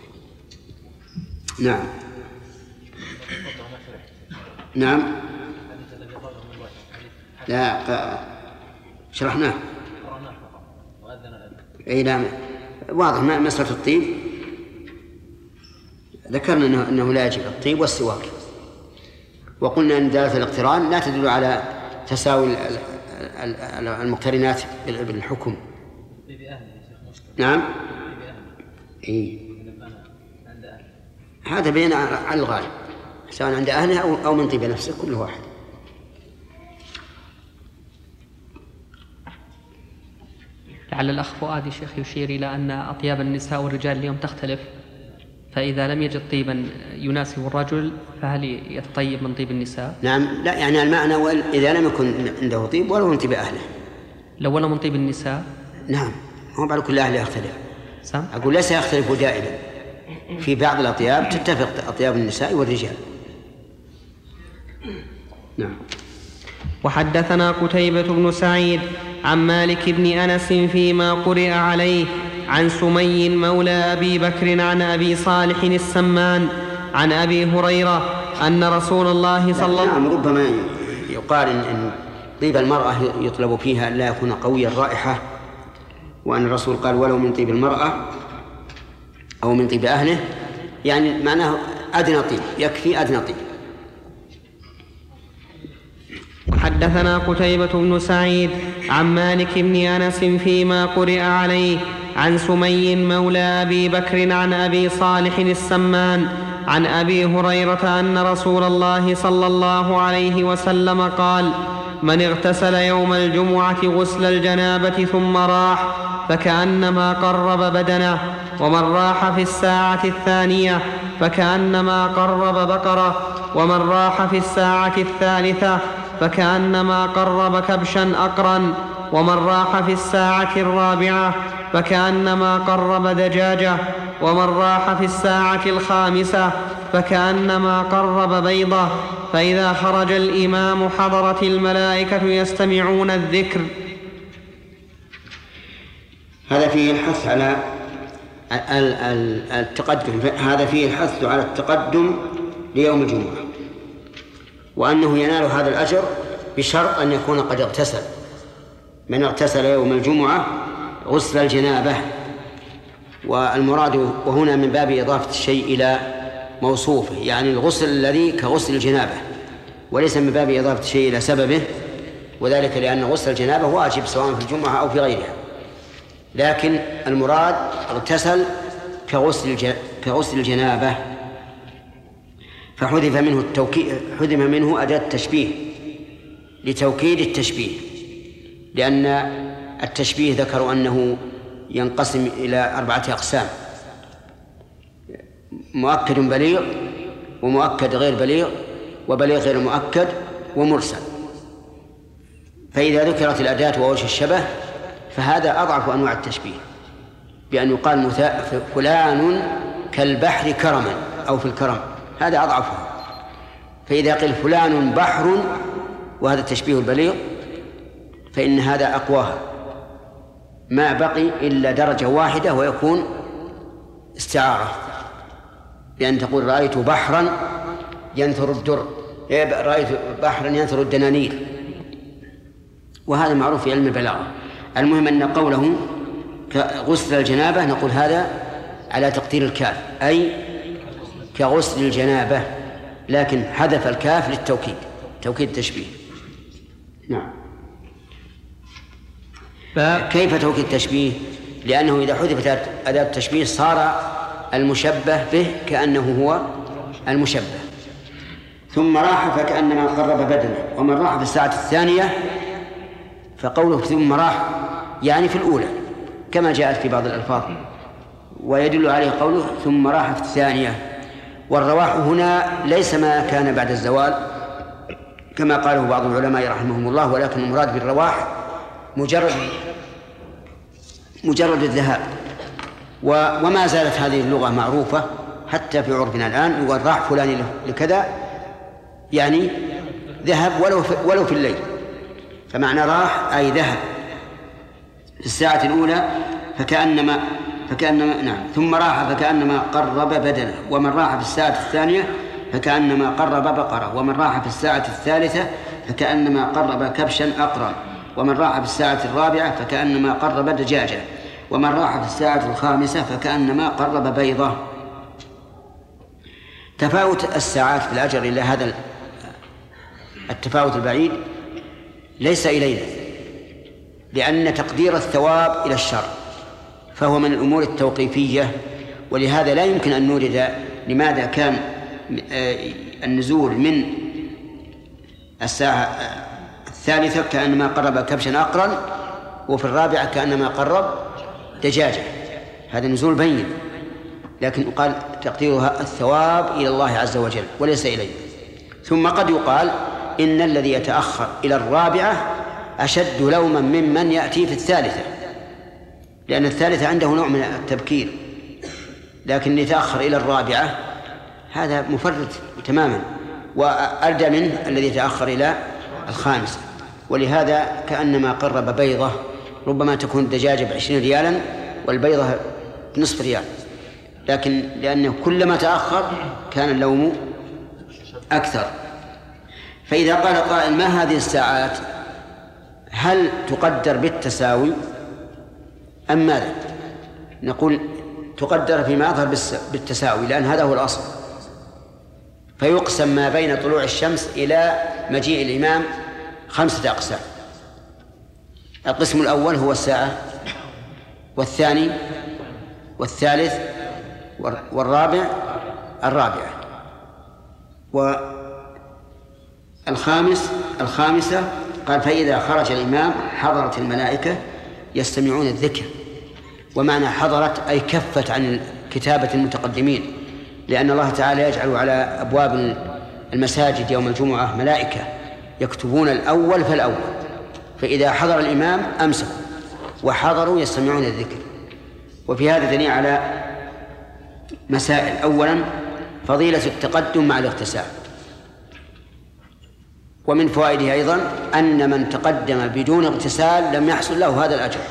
نعم. نعم. لا شرحناه. اي نعم واضح. مسألة الطيب ذكرنا انه, إنه لا يجب الطيب والسواك، وقلنا ان دالة الاقتران لا تدل على تساوي المقترنات بالحكم. نعم. اي هذا بين على الغالب، سواء عند اهله او من طيب نفسه، كل واحد. لعل الأخ فؤاد شيخ يشير إلى أن أطياب النساء والرجال اليوم تختلف، فإذا لم يجد طيبا يناسب الرجل فهل يتطيب من طيب النساء؟ نعم. لا يعني المعنى إذا لم يكن عنده طيب ولو من طيب أهله. لو ولو من طيب النساء؟ نعم. هو بعد كل أهله يختلف. سم؟ أقول ليس يختلف دائما، في بعض الأطياب تتفق أطياب النساء والرجال. نعم. وحدثنا قتيبة بن سعيد عن مالك بن أنس فيما قرئ عليه عن سمي مولى أبي بكر عن أبي صالح السمان عن أبي هريرة أن رسول الله صلى الله عليه وسلم. نعم. ربما يقال إن طيب المرأة يطلب فيها لا يكون قوي الرائحة، وأن الرسول قال ولو من طيب المرأة أو من طيب أهله، يعني معناه أدنى طيب، يكفي أدنى طيب. حدثنا قتيبة بن سعيد عن مالك بن أنس فيما قرئ عليه عن سمي مولى أبي بكر عن أبي صالح السمان عن أبي هريرة أن رسول الله صلى الله عليه وسلم قال: من اغتسل يوم الجمعة غسل الجنابة ثم راح فكأنما قرب بدنه، ومن راح في الساعة الثانية فكأنما قرب بقرة، ومن راح في الساعة الثالثة فكأنما قرب كبشا أقرا، ومن راح في الساعة الرابعة فكأنما قرب دجاجة، ومن راح في الساعة الخامسة فكأنما قرب بيضة. فإذا خرج الإمام حضرت الملائكة يستمعون الذكر. هذا فيه الحث على التقدم، هذا فيه الحث على التقدم ليوم الجمعة، وأنه ينال هذا الأجر بشرط أن يكون قد اغتسل. من اغتسل يوم الجمعة غسل الجنابة، والمراد وهنا من باب إضافة الشيء إلى موصوفه، يعني الغسل الذي كغسل الجنابة، وليس من باب إضافة الشيء إلى سببه، وذلك لأن غسل الجنابة واجب سواء في الجمعة أو في غيرها، لكن المراد اغتسل كغسل كغسل الجنابة، فحذف منه التوكيد، حذف منه أداة التشبيه لتوكيد التشبيه، لأن التشبيه ذكروا أنه ينقسم إلى أربعة أقسام: مؤكد بليغ، ومؤكد غير بليغ وبليغ غير مؤكد ومرسل. فإذا ذكرت الأداة ووجه الشبه فهذا أضعف أنواع التشبيه، بأن يقال فلان كالبحر كرما أو في الكرم، هذا أضعفه. فإذا قيل فلان بحر وهذا التشبيه البليغ فإن هذا أقواها، ما بقي إلا درجة واحدة ويكون استعارة، بأن تقول رأيت بحرا ينثر الدر، رأيت بحرا ينثر الدنانير، وهذا معروف في علم البلاغة. المهم أن قوله كغسل الجنابة نقول هذا على تقدير الكاف، أي كغسل الجنابة، لكن حذف الكاف للتوكيد، توكيد التشبيه. نعم. كيف توكيد التشبيه؟ لأنه إذا حذفت أداة التشبيه صار المشبه به كأنه هو المشبه. ثم راح فكأنما قرب بدنه، ومن راح في الساعة الثانية فقوله ثم راح يعني في الأولى كما جاءت في بعض الألفاظ، ويدل عليه قوله ثم راح في الثانية. والرواح هنا ليس ما كان بعد الزوال كما قاله بعض العلماء رحمهم الله، ولكن المراد بالرواح مجرد مجرد الذهاب. وما زالت هذه اللغة معروفة حتى في عرفنا الآن، يقول راح فلان لكذا يعني ذهب ولو في, ولو في الليل، فمعنى راح أي ذهب في الساعة الأولى فكأنما فكأنما نعم ثم راح فكأنما قرب بدنه، ومن راح في الساعة الثانية فكأنما قرب بقرة، ومن راح في الساعة الثالثة فكأنما قرب كبشا أقرا، ومن راح في الساعة الرابعة فكأنما قرب دجاجة، ومن راح في الساعة الخامسة فكأنما قرب بيضة. تفاوت الساعات في الأجر إلى هذا التفاوت البعيد ليس إلينا، لأن تقدير الثواب إلى الشر فهو من الأمور التوقيفية، ولهذا لا يمكن أن نورد لماذا كان النزول من الساعة الثالثة كأنما قرب كبشا أقرا وفي الرابعة كأنما قرب دجاجة، هذا نزول بين، لكن قال تقديرها الثواب إلى الله عز وجل وليس إليه. ثم قد يقال إن الذي يتأخر إلى الرابعة أشد لوما ممن يأتي في الثالثة، لأن الثالثة عنده نوع من التبكير، لكن يتأخر إلى الرابعة هذا مفرط تماما، وأردى منه الذي يتأخر إلى الخامسة. ولهذا كأنما قرب بيضة، ربما تكون الدجاجة بعشرين ريالا والبيضة بنصف ريال، لكن لأنه كلما تأخر كان اللوم أكثر. فإذا قال قائل ما هذه الساعات، هل تقدر بالتساوي أم ماذا؟ نقول تقدر فيما أظهر بالتساوي، لأن هذا هو الأصل. فيقسم ما بين طلوع الشمس إلى مجيء الإمام خمسة أقسام. القسم الأول هو الساعة، والثاني والثالث والرابع الرابعة، والخامس الخامسة. قال فإذا خرج الإمام حضرت الملائكة يستمعون الذكر، ومعنى حضرت أي كفت عن كتابة المتقدمين، لأن الله تعالى يجعل على أبواب المساجد يوم الجمعة ملائكة يكتبون الأول فالأول، فإذا حضر الإمام أمسكوا وحضروا يستمعون الذكر. وفي هذا دليل على مسائل. أولا فضيلة التقدم مع الاغتسال، ومن فوائده أيضا أن من تقدم بدون اغتسال لم يحصل له هذا الأجر.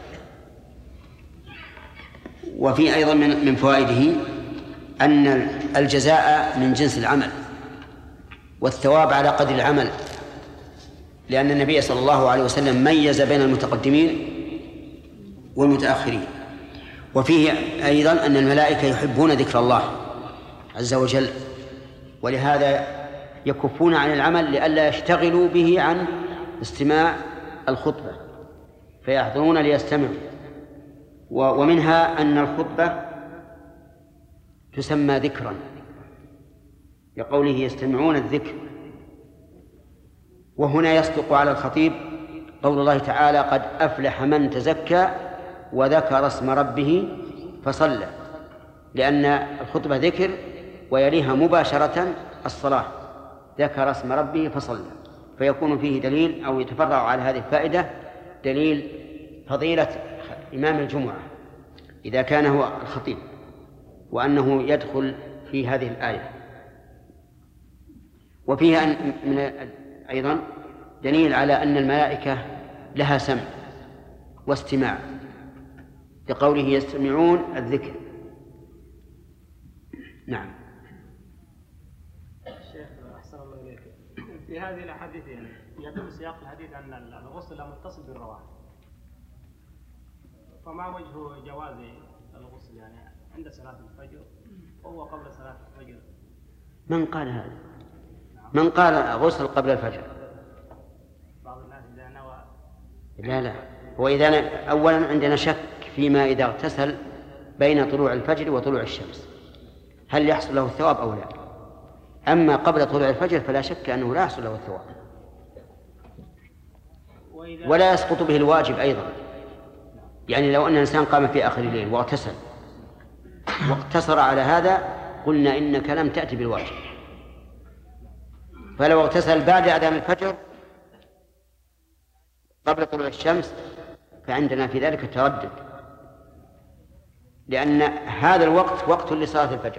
وفي أيضا من فوائده أن الجزاء من جنس العمل والثواب على قدر العمل، لأن النبي صلى الله عليه وسلم ميز بين المتقدمين والمتأخرين. وفيه أيضا أن الملائكة يحبون ذكر الله عز وجل، ولهذا يكفون عن العمل لئلا يشتغلوا به عن استماع الخطبة، فيحضرون ليستمعوا. ومنها أن الخطبة تسمى ذكرا لقوله يستمعون الذكر. وهنا يصدق على الخطيب قول الله تعالى قد أفلح من تزكى وذكر اسم ربه فصلى، لأن الخطبة ذكر ويليها مباشرة الصلاة ذكر اسم ربه فصلى، فيكون فيه دليل أو يتفرع على هذه الفائدة دليل فضيلة إمام الجمعة إذا كان هو الخطيب، وأنه يدخل في هذه الآية. وفيها من أيضا دليل على أن الملائكة لها سمع واستماع لقوله يستمعون الذكر. نعم. الشيخ أحسن الله إليك، في هذه الأحاديث يعني يدل سياق الحديث أن الغسل متصل بالرواحل، فما وجه جواز الغسل يعني عند صلاة الفجر وهو قبل صلاة الفجر؟ من قال هذا؟ من قال غسل قبل الفجر؟ بعض الناس إذا نوى. لا لا، وإذا أولا عندنا شك فيما إذا اغتسل بين طلوع الفجر وطلوع الشمس هل يحصل له الثواب أو لا. أما قبل طلوع الفجر فلا شك أنه لا يحصل له الثواب، ولا يسقط به الواجب أيضا. يعني لو أن الإنسان قام في آخر الليل واغتسل واقتصر على هذا قلنا إنك لم تأتي بالواجب، فلو اغتسل بعد أذان الفجر قبل طلوع الشمس فعندنا في ذلك تردد، لأن هذا الوقت وقت لصلاة الفجر،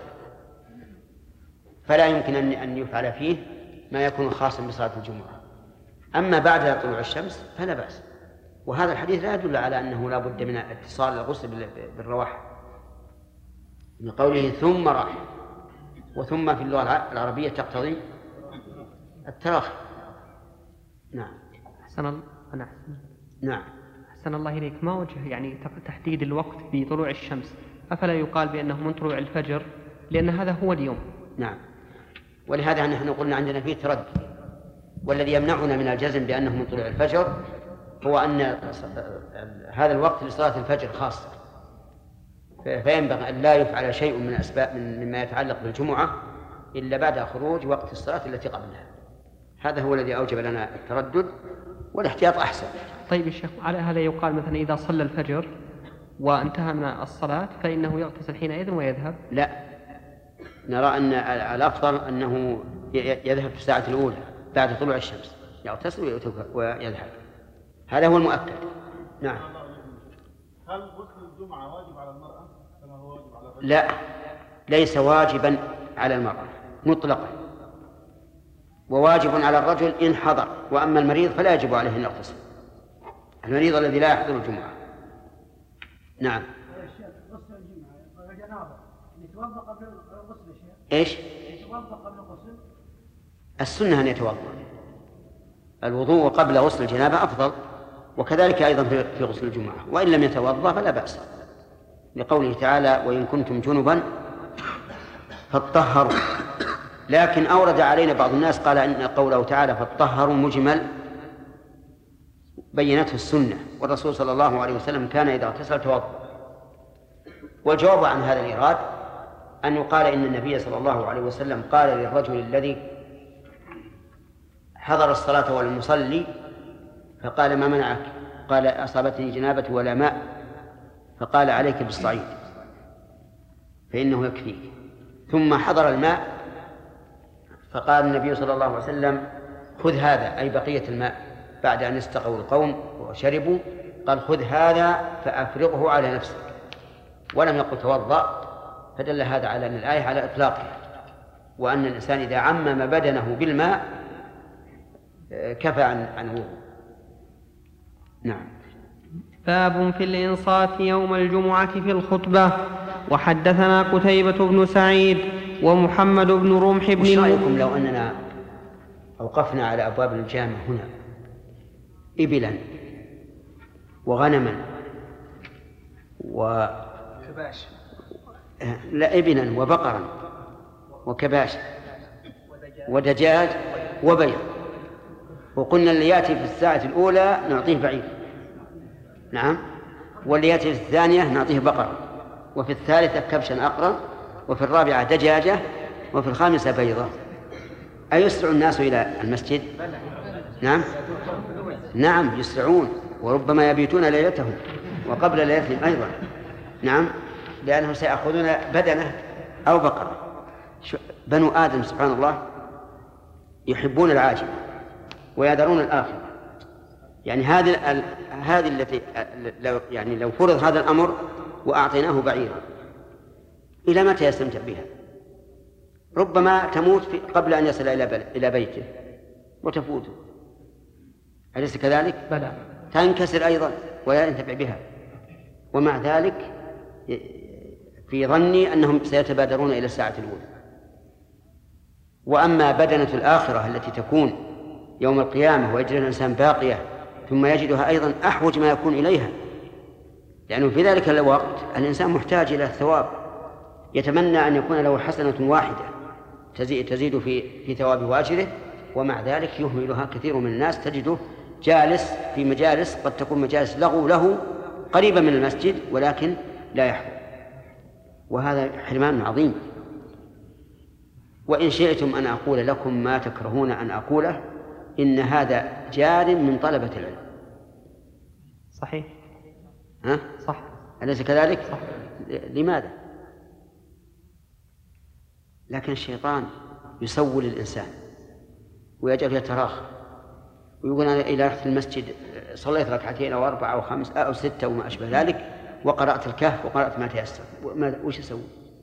فلا يمكن أن يفعل فيه ما يكون خاصا بصلاة الجمعة. أما بعد طلوع الشمس فلا بأس، وهذا الحديث لا يدل على أنه لا بد من اتصال الغسل بالرواح، من قوله ثم راح، وثم في اللغة العربية تقتضي التراخي. نعم. أحسن الله. أنا أحسن. نعم. أحسن الله إليك، ما وجه يعني تحديد الوقت بطلوع الشمس؟ أفلا يقال بأنه من طلوع الفجر لأن هذا هو اليوم؟ نعم، ولهذا نحن قلنا عندنا فيه تردد، والذي يمنعنا من الجزم بأنه من طلوع الفجر هو أن هذا الوقت لصلاة الفجر خاصة، فينبغي أن لا يفعل شيء من أسباب مما يتعلق بالجمعة إلا بعد خروج وقت الصلاة التي قبلها. هذا هو الذي أوجب لنا التردد، والاحتياط أحسن. طيب الشيخ، على هذا يقال مثلا إذا صلى الفجر وانتهى من الصلاة فإنه يغتسل حينئذ ويذهب؟ لا، نرى أن الأفضل أنه يذهب في الساعة الأولى بعد طلوع الشمس، يغتسل ويذهب، هذا هو المؤكد. نعم. هل غسل الجمعة واجب على المرأة كما هو واجب على الرجل؟ لا، ليس واجبا على المرأة مطلقا، وواجب على الرجل إن حضر، وأما المريض فلا يجب عليه أن يغتسل، المريض الذي لا يحضر الجمعة. نعم. غسل الجمعة والجنابة يتوضأ قبل الغسل يا شيخ؟ إيش؟ يتوضأ قبل الغسل؟ السنة أن يتوضأ، الوضوء قبل غسل الجنابة أفضل، وكذلك أيضا في غسل الجمعة، وإن لم يتوضأ فلا بأس، لقوله تعالى وإن كنتم جنبا فاطهروا. لكن أورد علينا بعض الناس قال إن قوله تعالى فاطهروا مجمل بينته السنة، والرسول صلى الله عليه وسلم كان إذا اغتسل توضأ. والجواب عن هذا الإيراد أن يقال إن النبي صلى الله عليه وسلم قال للرجل الذي حضر الصلاة ولم يصلي فقال ما منعك؟ قال أصابتني جنابة ولا ماء، فقال عليك بالصعيد فإنه يكفيك. ثم حضر الماء فقال النبي صلى الله عليه وسلم خذ هذا، أي بقية الماء بعد أن استقوا القوم وشربوا، قال خذ هذا فأفرغه على نفسك، ولم يقل توضأ، فدل هذا على أن الآية على إطلاقها، وأن الإنسان إذا عمم بدنه بالماء كفى عن وضوء. نعم. باب في الإنصات يوم الجمعة في الخطبة. وحدثنا قتيبة بن سعيد ومحمد بن رمح بن وش رأيكم لو أننا أوقفنا على أبواب الجامع هنا إبلا وغنما و كباش، لا إبلا وبقرا وكباش ودجاج وبيض، وقلنا اللي يأتي في الساعة الأولى نعطيه بعيد، نعم، واللي يأتي في الثانية نعطيه بقرة، وفي الثالثة كبشا أقرا، وفي الرابعة دجاجة، وفي الخامسة بيضة، أيسرع الناس إلى المسجد؟ نعم نعم يسرعون، وربما يبيتون ليلتهم وقبل ليلتهم أيضا، نعم، لأنهم سيأخذون بدنة أو بقرة. بنو آدم سبحان الله يحبون العاجل ويذرون الآخرة. يعني هذه هذه التي لو يعني لو فرض هذا الأمر وأعطيناه بعيرا إلى متى يستمتع بها؟ ربما تموت في قبل أن يصل إلى إلى بيته وتفوته، أليس كذلك؟ بلى. تنكسر أيضا ولا ينتفع بها، ومع ذلك في ظني أنهم سيتبادرون إلى الساعة الأولى. وأما بدنة الآخرة التي تكون يوم القيامة ويجري الإنسان باقية ثم يجدها أيضا أحوج ما يكون إليها، لأنه في ذلك الوقت الإنسان محتاج إلى الثواب، يتمنى أن يكون له حسنة واحدة تزيد في في ثواب واجره، ومع ذلك يهملها كثير من الناس، تجده جالس في مجالس قد تكون مجالس لغو له قريبة من المسجد ولكن لا يحضر، وهذا حرمان عظيم. وإن شئتم أن أقول لكم ما تكرهون أن أقوله، إن هذا جار من طلبة العلم. صحيح. ها؟ صح. أليس كذلك؟ صح. لماذا؟ لكن الشيطان يسول الإنسان ويجعل يتراخى ويقول أنا إلى رحت المسجد صليت ركعتين أو أربعة أو خمس أو ستة وما أشبه ذلك وقرأت الكهف وقرأت ما تيسر، وش أسوي؟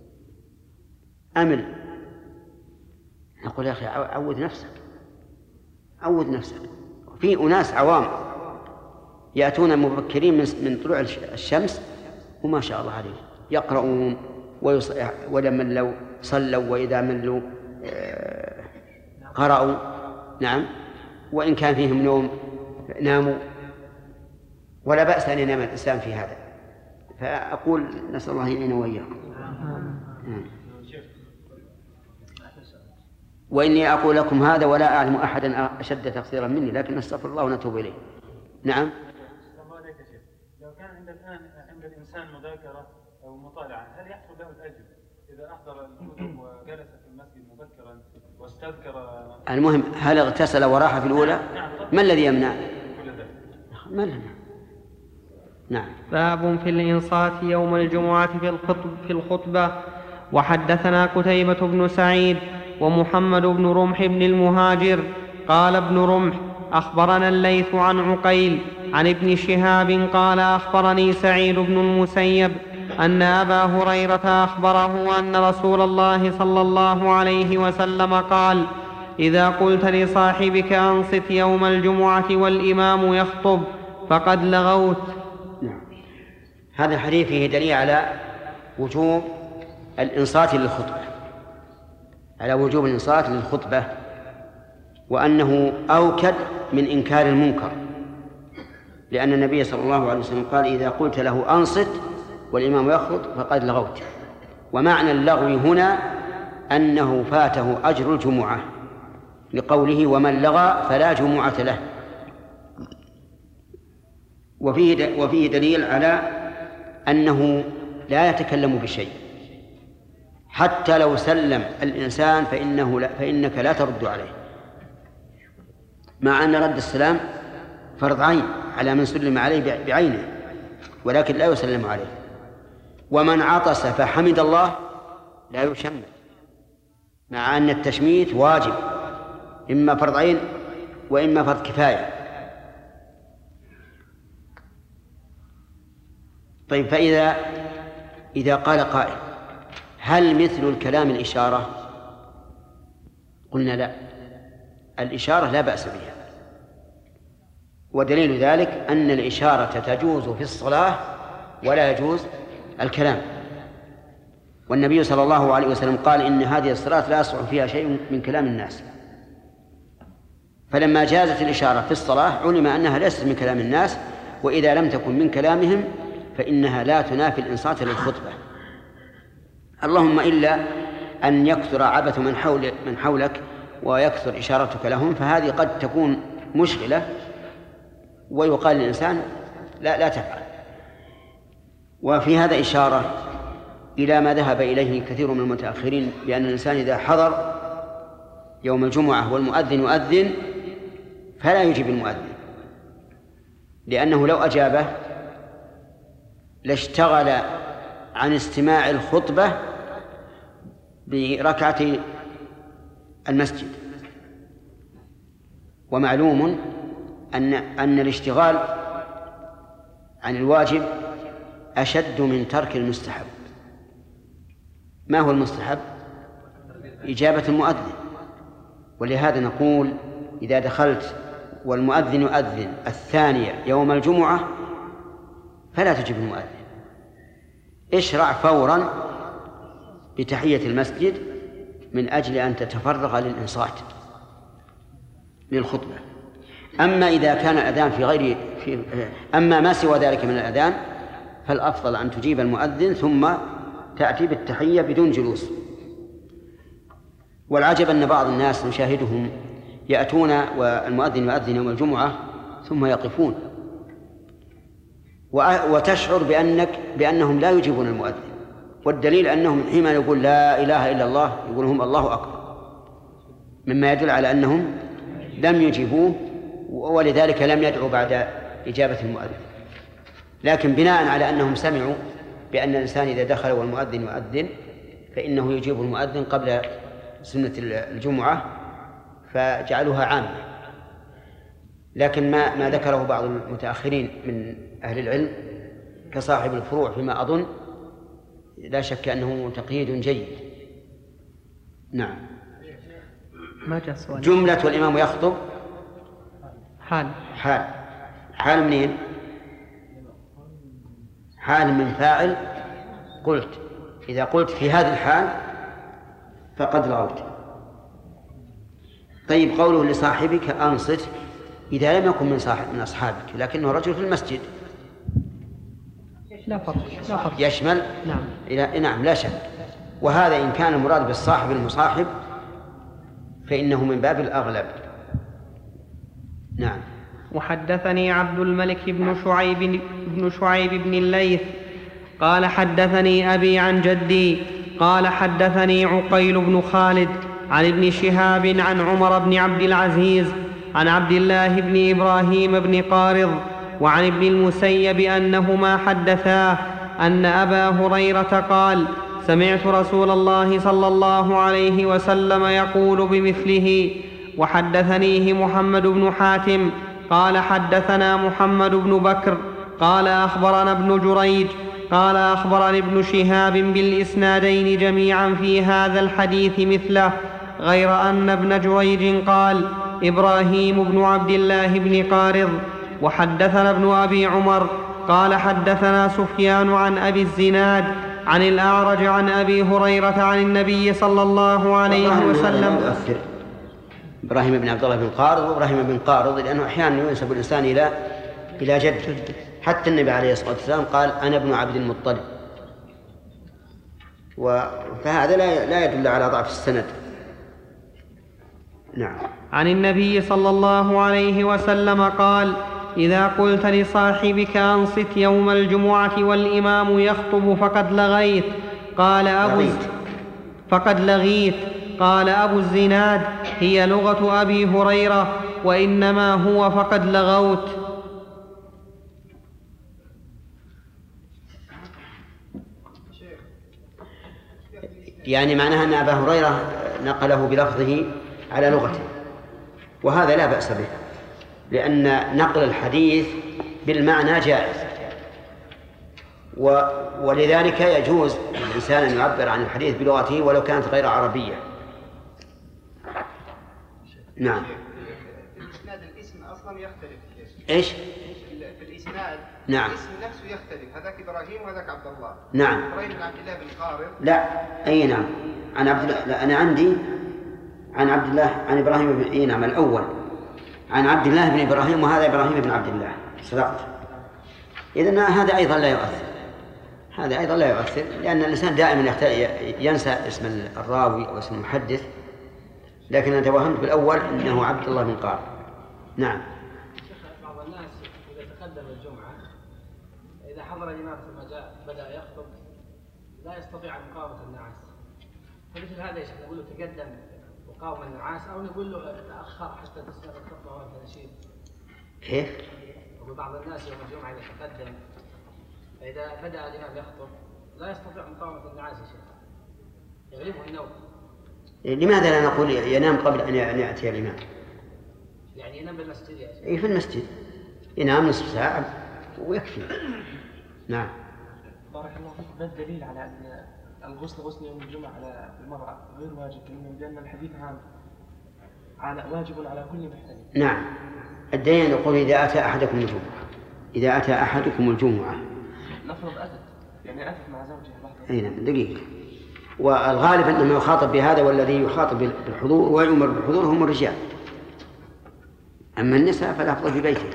أمل. نقول يا أخي عود نفسك، عود نفسك. في أناس عوام يأتون مبكرين من طلوع الشمس وما شاء الله عليهم يقرؤون ولمن صلوا وإذا ملوا قرأوا، نعم، وإن كان فيهم نوم ناموا، ولا بأس أن ينام الإنسان في هذا. فأقول نسأل الله يعيننا وإياكم. وإني أقول لكم هذا ولا أعلم أحدا أشد تقصيرا مني، لكن نستغفر الله ونتوب إليه. نعم. لو كان عند الآن عند الإنسان مذاكرة أو مطالعة، هل يحصل له الأجر إذا أحضر الكتب وجلس في المسجد مبكرا واستذكر؟ المهم هل اغتسل وراح في الأولى؟ ما الذي يمنع؟ ما لنا. نعم. باب في الإنصات يوم الجمعة في الخطب في الخطبة. وحدثنا قتيبة بن سعيد ومحمد بن رمح بن المهاجر قال ابن رمح أخبرنا الليث عن عقيل عن ابن شهاب قال أخبرني سعيد بن المسيب أن أبا هريرة أخبره أن رسول الله صلى الله عليه وسلم قال: إذا قلت لصاحبك أنصت يوم الجمعة والإمام يخطب فقد لغوت. نعم. هذا الحديث فيه دليل على وجوب الإنصات للخطبة، على وجوب الإنصات للخطبة، وأنه أوكد من إنكار المنكر، لأن النبي صلى الله عليه وسلم قال: إذا قلت له أنصت والإمام يخطب فقد لغوت. ومعنى اللغو هنا أنه فاته أجر الجمعة، لقوله: ومن لغى فلا جمعة له. وفيه وفيه دليل على أنه لا يتكلم بشيء، حتى لو سلم الإنسان فإنه لا فإنك لا ترد عليه، مع أن رد السلام فرض عين على من سلم عليه بعينه، ولكن لا يسلم عليه. ومن عطس فحمد الله لا يشمت، مع أن التشميت واجب، إما فرض عين وإما فرض كفاية. طيب، فإذا إذا قال قائل: هل مثل الكلام الإشارة؟ قلنا لا، الإشارة لا بأس بها، ودليل ذلك أن الإشارة تجوز في الصلاة ولا يجوز الكلام. والنبي صلى الله عليه وسلم قال: إن هذه الصلاة لا يصح فيها شيء من كلام الناس. فلما جازت الإشارة في الصلاة علم أنها ليست من كلام الناس، وإذا لم تكن من كلامهم فإنها لا تنافي الإنصات للخطبة، اللهم إلا أن يكثر عبث من حول من حولك ويكثر إشارتك لهم، فهذه قد تكون مشغلة ويقال للإنسان لا لا تفعل. وفي هذا إشارة إلى ما ذهب إليه كثير من المتأخرين، بأن الإنسان إذا حضر يوم الجمعة والمؤذن يؤذن فلا يجيب المؤذن، لأنه لو أجابه لاشتغل عن استماع الخطبة بركعتي المسجد. ومعلوم أن أن الاشتغال عن الواجب أشد من ترك المستحب. ما هو المستحب؟ إجابة المؤذن. ولهذا نقول إذا دخلت والمؤذن يؤذن الثانية يوم الجمعة فلا تجب المؤذن، اشرع فورا بتحية المسجد من أجل أن تتفرغ للإنصات للخطبة. أما إذا كان الأذان في غير في أما ما سوى ذلك من الأذان فالأفضل أن تجيب المؤذن ثم تأتي بالتحية بدون جلوس. والعجب أن بعض الناس نشاهدهم يأتون والمؤذن يؤذن يوم الجمعة ثم يقفون، وتشعر بأنك بأنهم لا يجيبون المؤذن، والدليل أنهم حينما يقول لا إله إلا الله يقول هم الله أكبر، مما يدل على أنهم لم يجيبوه ولذلك لم يدعوا بعد إجابة المؤذن. لكن بناء على أنهم سمعوا بأن الإنسان إذا دخل والمؤذن يؤذن فإنه يجيب المؤذن قبل سنة الجمعة فجعلوها عامة. لكن ما ما ذكره بعض المتأخرين من أهل العلم كصاحب الفروع فيما أظن لا شك أنه تقييد جيد. نعم. ما جاء سؤال. جملة والإمام يخطب حال حال حال منين؟ حال من فاعل قلت. إذا قلت في هذه الحال فقد لغوت. طيب قوله لصاحبك أنصت إذا لم يكن من صاحب من أصحابك لكنه رجل في المسجد لا فرق لا فرق يشمل نعم إلى نعم لا شك. وهذا إن كان المراد بالصاحب المصاحب فإنه من باب الأغلب. نعم. وحدثني عبد الملك بن شعيب بن شعيب بن الليث قال حدثني أبي عن جدي قال حدثني عقيل بن خالد عن ابن شهاب عن عمر بن عبد العزيز عن عبد الله بن إبراهيم بن قارض وعن ابن المسيب أنهما حدثاه أن أبا هريرة قال سمعت رسول الله صلى الله عليه وسلم يقول بمثله. وحدثنيه محمد بن حاتم قال حدثنا محمد بن بكر قال أخبرنا ابن جريج قال أخبرني ابن شهاب بالإسنادين جميعا في هذا الحديث مثله، غير أن ابن جريج قال إبراهيم بن عبد الله بن قارض. وحدثنا ابن أبي عمر قال حدثنا سفيان عن أبي الزناد عن الأعرج عن أبي هريرة عن النبي صلى الله عليه وسلم. يؤثر إبراهيم بن عبد الله بن قارض وإبراهيم بن قارض لأنه أحيانا ينسب الإنسان إلى إلى جد. حتى النبي عليه الصلاة والسلام قال أنا ابن عبد المطلب، فهذا لا لا يدل على ضعف السند. نعم. عن النبي صلى الله عليه وسلم قال إذا قلت لصاحبك أنصت يوم الجمعة والإمام يخطب فقد لغيت. قال أبو فقد لغيت قال أبو الزناد هي لغة أبي هريرة وإنما هو فقد لغوت. يعني معناها أن أبا هريرة نقله بلفظه على لغته، وهذا لا بأس به لأن نقل الحديث بالمعنى جائز، و... ولذلك يجوز للإنسان أن يعبر عن الحديث بلغته ولو كانت غير عربية. نعم. في الإسناد الاسم أصلا يختلف. إيش؟ في الإسناد نعم. الاسم نفسه يختلف، هذاك إبراهيم وهذاك عبد الله. نعم. إبراهيم بن عبد الله بن قارض. لا أي نعم عن عبد الله. لا أنا عندي عن عبد الله عن إبراهيم بن إيه نعم الأول عن عبد الله بن إبراهيم وهذا إبراهيم بن عبد الله. صدقت. إذن هذا أيضا لا يؤثر، هذا أيضا لا يؤثر لأن الإنسان دائما ينسى اسم الراوي أو اسم المحدث، لكن أنا توهمت بالأول إنه عبد الله بن قارض. نعم. بعض الناس إذا تقدم الجمعة إذا حضر الإمام ثم جاء بدأ يخطب لا يستطيع مقاومة النعاس، فمثل هذا يشهد نقول له تقدم وقاوم النعاس أو نقول له تأخر حتى تسمع الخطبة والتنشيد. كيف؟ وبعض الناس يوم الجمعة إذا تقدم فإذا بدأ الإمام يخطب لا يستطيع مقاومة النعاس يا شيخ، يغلبه النوم. لماذا لا نقول ينام قبل أن يأتي الإمام؟ يعني ينام بالمسجد يا شيخ. إيه في المسجد ينام نصف ساعة ويكفي. نعم. بارك الله فيك. ما الدليل على أن الغسل غسل يوم الجمعة على المرأة غير واجب؟ لأن الحديث هذا على واجب على كل محتمل. نعم. الدليل يقول إذا أتى أحدكم الجمعة إذا أتى أحدكم الجمعة نفرض أتت يعني أتت مع زوجها بعد. أي نعم دقيقة. والغالب أنه يخاطب بهذا والذي يخاطب بالحضور ويؤمر بالحضور هم الرجال. أما النساء فالأفضل في بيته.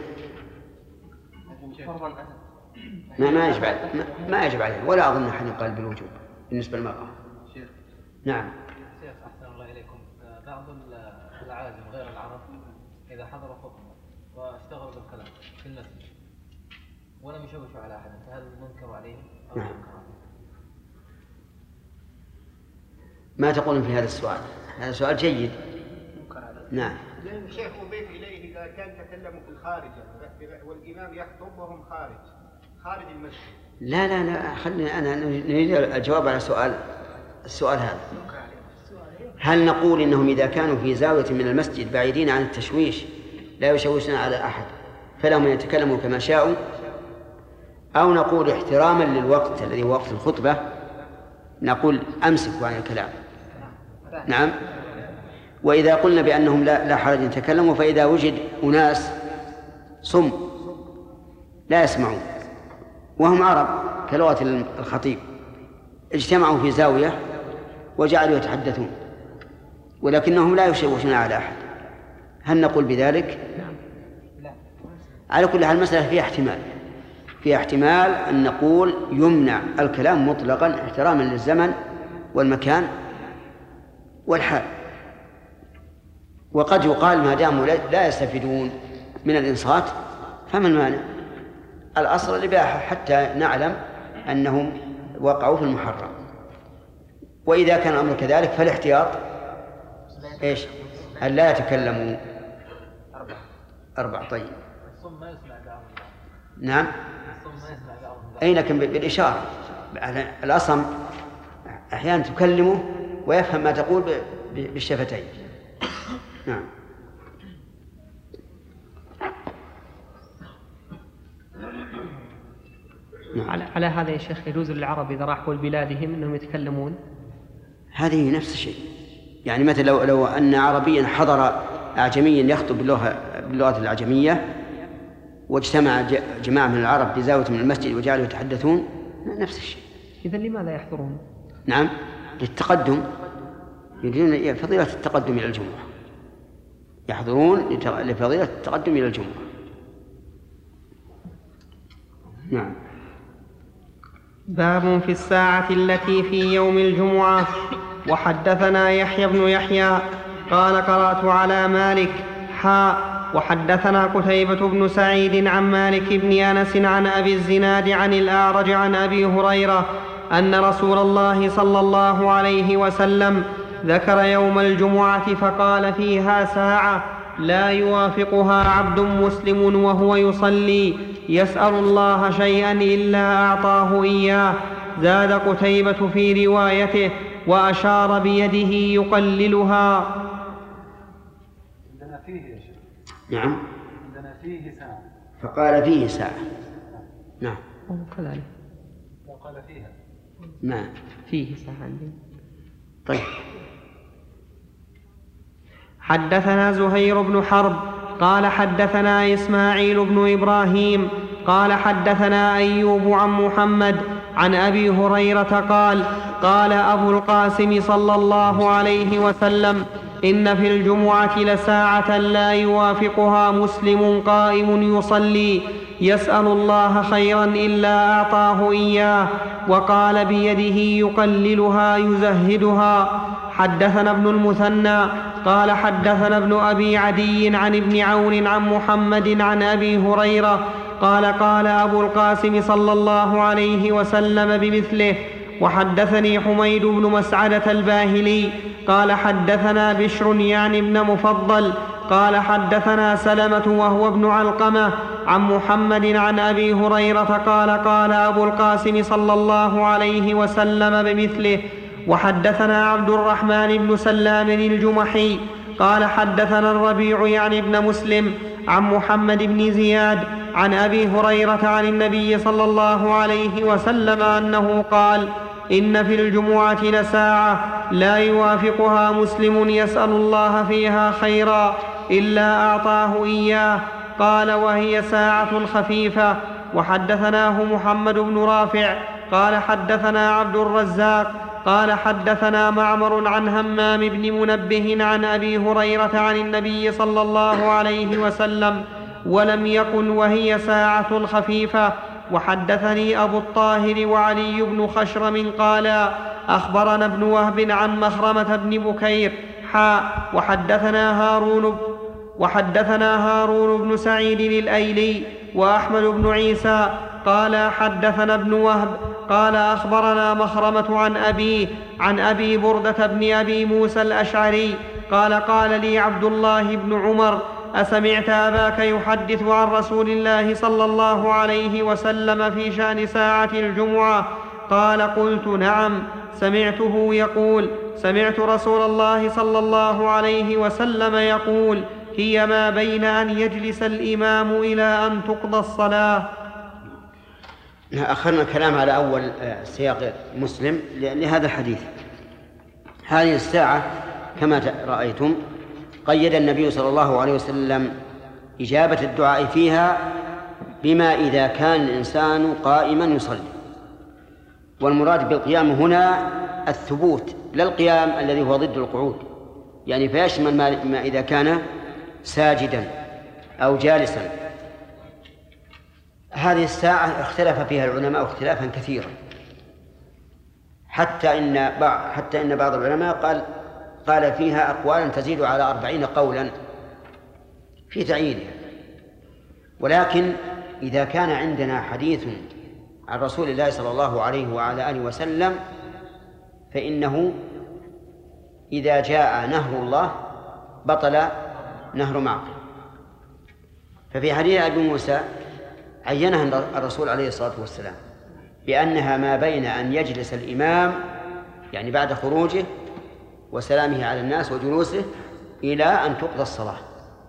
ما ما يجب ما, ما يجب عليه ولا أظن أحد يقال بالوجوب بالنسبة للمرأة. نعم. شيخ أحسن الله إليكم. بعض العازم غير العرب إذا حضر خطبة واشتغلوا بالكلام في المسجد ولم يشوشوا على أحد فهل ننكر عليهم أو نعم. ننكر عليهم؟ ما تقولون في هذا السؤال؟ هذا سؤال جيد. نعم. الشيخ أضيف إليه إذا كان تكلموا في الخارج والإمام يخطب وهم خارج خارج المسجد. لا لا لا خلنا أنا نريد الجواب على سؤال السؤال هذا. هل نقول إنهم إذا كانوا في زاوية من المسجد بعيدين عن التشويش لا يشوشون على أحد فلهم يتكلموا كما شاءوا، أو نقول احتراما للوقت الذي هو وقت الخطبة نقول أمسكوا عن الكلام؟ نعم. وإذا قلنا بأنهم لا, لا حرج يتكلموا فإذا وجد أناس صم لا يسمعون وهم عرب كلغة الخطيب اجتمعوا في زاوية وجعلوا يتحدثون ولكنهم لا يشوشون على أحد، هل نقول بذلك؟ على كل حال المسألة فيها احتمال فيها احتمال أن نقول يمنع الكلام مطلقا احتراما للزمن والمكان والحال، وقد يقال ما داموا لا يستفيدون من الإنصات فما المانع؟ الأصل الإباحة حتى نعلم أنهم وقعوا في المحرم. وإذا كان الأمر كذلك فالاحتياط إيش؟ أن لا يتكلموا. أربع. طيب. نعم. أي لكن بالإشارة. الأصم أحيانا تكلمه ويفهم ما تقول بالشفتين. نعم. على على هذا يا شيخ يجوز للعرب إذا راحوا لبلادهم أنهم يتكلمون؟ هذه نفس الشيء. يعني مثلا لو لو أن عربيا حضر أعجميا يخطب باللغة باللغة الأعجمية واجتمع جماعة من العرب بزاوية من المسجد وجعلوا يتحدثون نفس الشيء. إذا لماذا يحضرون؟ نعم للتقدم، يريدون فضيلة التقدم إلى الجمعة، يحضرون لفضيلة التقدم إلى الجمعة. نعم. باب في الساعة التي في يوم الجمعة. وحدثنا يحيى بن يحيى قال قرأت على مالك حاء وحدثنا قتيبة بن سعيد عن مالك بن أنس عن أبي الزناد عن الأعرج عن أبي هريرة أن رسول الله صلى الله عليه وسلم ذكر يوم الجمعة فقال فيها ساعة لا يوافقها عبد مسلم وهو يصلي يسأل الله شيئا إلا أعطاه إياه. زاد قتيبة في روايته وأشار بيده يقللها. عندنا فيه يا شيخ. نعم. عندنا فيه ساعة. فقال فيه ساعة. نعم. كذلك. وقال فيها. نعم. فيه ساعة عندي. طيب. حدثنا زهير بن حرب قال حدثنا إسماعيل بن إبراهيم قال حدثنا أيوب عن محمد عن أبي هريرة قال قال أبو القاسم صلى الله عليه وسلم إن في الجمعة لساعة لا يوافقها مسلم قائم يصلي يسأل الله خيرا إلا أعطاه إياه. وقال بيده يقللها يزهدها. حدثنا ابن المثنى قال حدثنا ابن أبي عدي عن ابن عون عن محمد عن أبي هريرة قال قال أبو القاسم صلى الله عليه وسلم بمثله. وحدثني حميد بن مسعدة الباهلي قال حدثنا بشر يعني ابن مفضل قال حدثنا سلمة وهو ابن علقمة عن محمد عن أبي هريرة قال قال أبو القاسم صلى الله عليه وسلم بمثله. وحدثنا عبد الرحمن بن سلام الجمحي قال حدثنا الربيع يعني ابن مسلم عن محمد بن زياد عن أبي هريرة عن النبي صلى الله عليه وسلم أنه قال: إن في الجمعة لساعة لا يوافقها مسلم يسأل الله فيها خيرا إلا أعطاه إياه. قال: وهي ساعة خفيفة. وحدثناه محمد بن رافع قال حدثنا عبد الرزاق قال حدثنا معمر عن همام بن منبه عن أبي هريرة عن النبي صلى الله عليه وسلم ولم يقل وهي ساعة خفيفة. وحدثني أبو الطاهر وعلي بن خشرم قالا أخبرنا ابن وهب عن مخرمة بن بكير حاء وحدثنا هارون وحدثنا هارون بن سعيد الأيلي وأحمد بن عيسى قال حدثنا ابن وهب قال أخبرنا مخرمة عن أبيه عن أبي بردة بن أبي موسى الأشعري قال قال لي عبد الله بن عمر: أسمعت أباك يحدث عن رسول الله صلى الله عليه وسلم في شأن ساعة الجمعة؟ قال: قلت: نعم، سمعته يقول: سمعت رسول الله صلى الله عليه وسلم يقول: هي ما بين أن يجلس الإمام إلى أن تقضى الصلاة. أخرنا الكلام على أول سياق مسلم لهذا الحديث. هذه الساعة كما رأيتم قيد النبي صلى الله عليه وسلم إجابة الدعاء فيها بما إذا كان الإنسان قائما يصلي، والمراد بالقيام هنا الثبوت لا القيام الذي هو ضد القعود، يعني فيشمل ما إذا كان ساجدا أو جالسا. هذه الساعة اختلف فيها العلماء اختلافا كثيرا، حتى إن بعض حتى إن بعض العلماء قال قال فيها أقوالا تزيد على أربعين قولا في تعيينها. ولكن إذا كان عندنا حديث عن رسول الله صلى الله عليه وعلى آله وسلم فإنه إذا جاء نهر الله بطل نهر معقل. ففي حديث أبي موسى عينها الرسول عليه الصلاة والسلام بأنها ما بين أن يجلس الإمام يعني بعد خروجه وسلامه على الناس وجلوسه إلى أن تقضى الصلاة.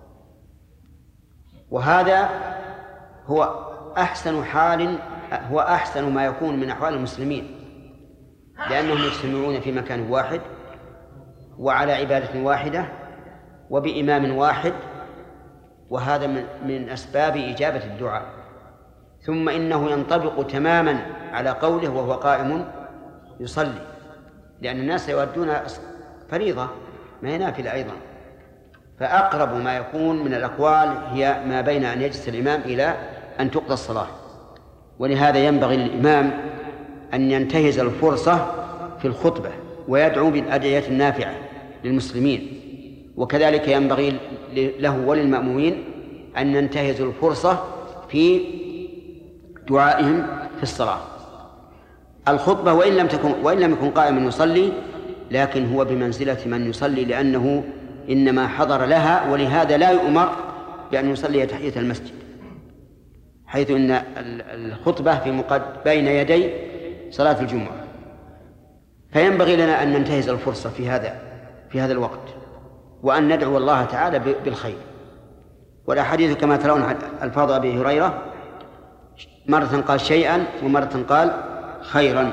وهذا هو أحسن حال هو أحسن ما يكون من أحوال المسلمين، لأنهم يجتمعون في مكان واحد وعلى عبادة واحدة وبإمام واحد، وهذا من, من أسباب إجابة الدعاء. ثم إنه ينطبق تماما على قوله وهو قائم يصلي، لأن الناس يودون فريضة ما هي نافلة أيضا. فأقرب ما يكون من الأقوال هي ما بين أن يجلس الإمام إلى أن تقضى الصلاة. ولهذا ينبغي للإمام أن ينتهز الفرصة في الخطبة ويدعو بالأدعية النافعة للمسلمين، وكذلك ينبغي له وللمأمومين أن ينتهزوا الفرصة في دعائهم في الصلاة. الخطبة وإن لم تكن وإن لم يكن قائما يصلي، لكن هو بمنزلة من يصلي، لأنه إنما حضر لها، ولهذا لا يؤمر بأن يصلي تحية المسجد، حيث أن الخطبة في مقد بين يدي صلاة الجمعة. فينبغي لنا أن ننتهز الفرصة في هذا في هذا الوقت، وأن ندعو الله تعالى بالخير. والأحاديث كما ترون ألفاظ أبي هريرة، مرة قال شيئا ومرة قال خيرا.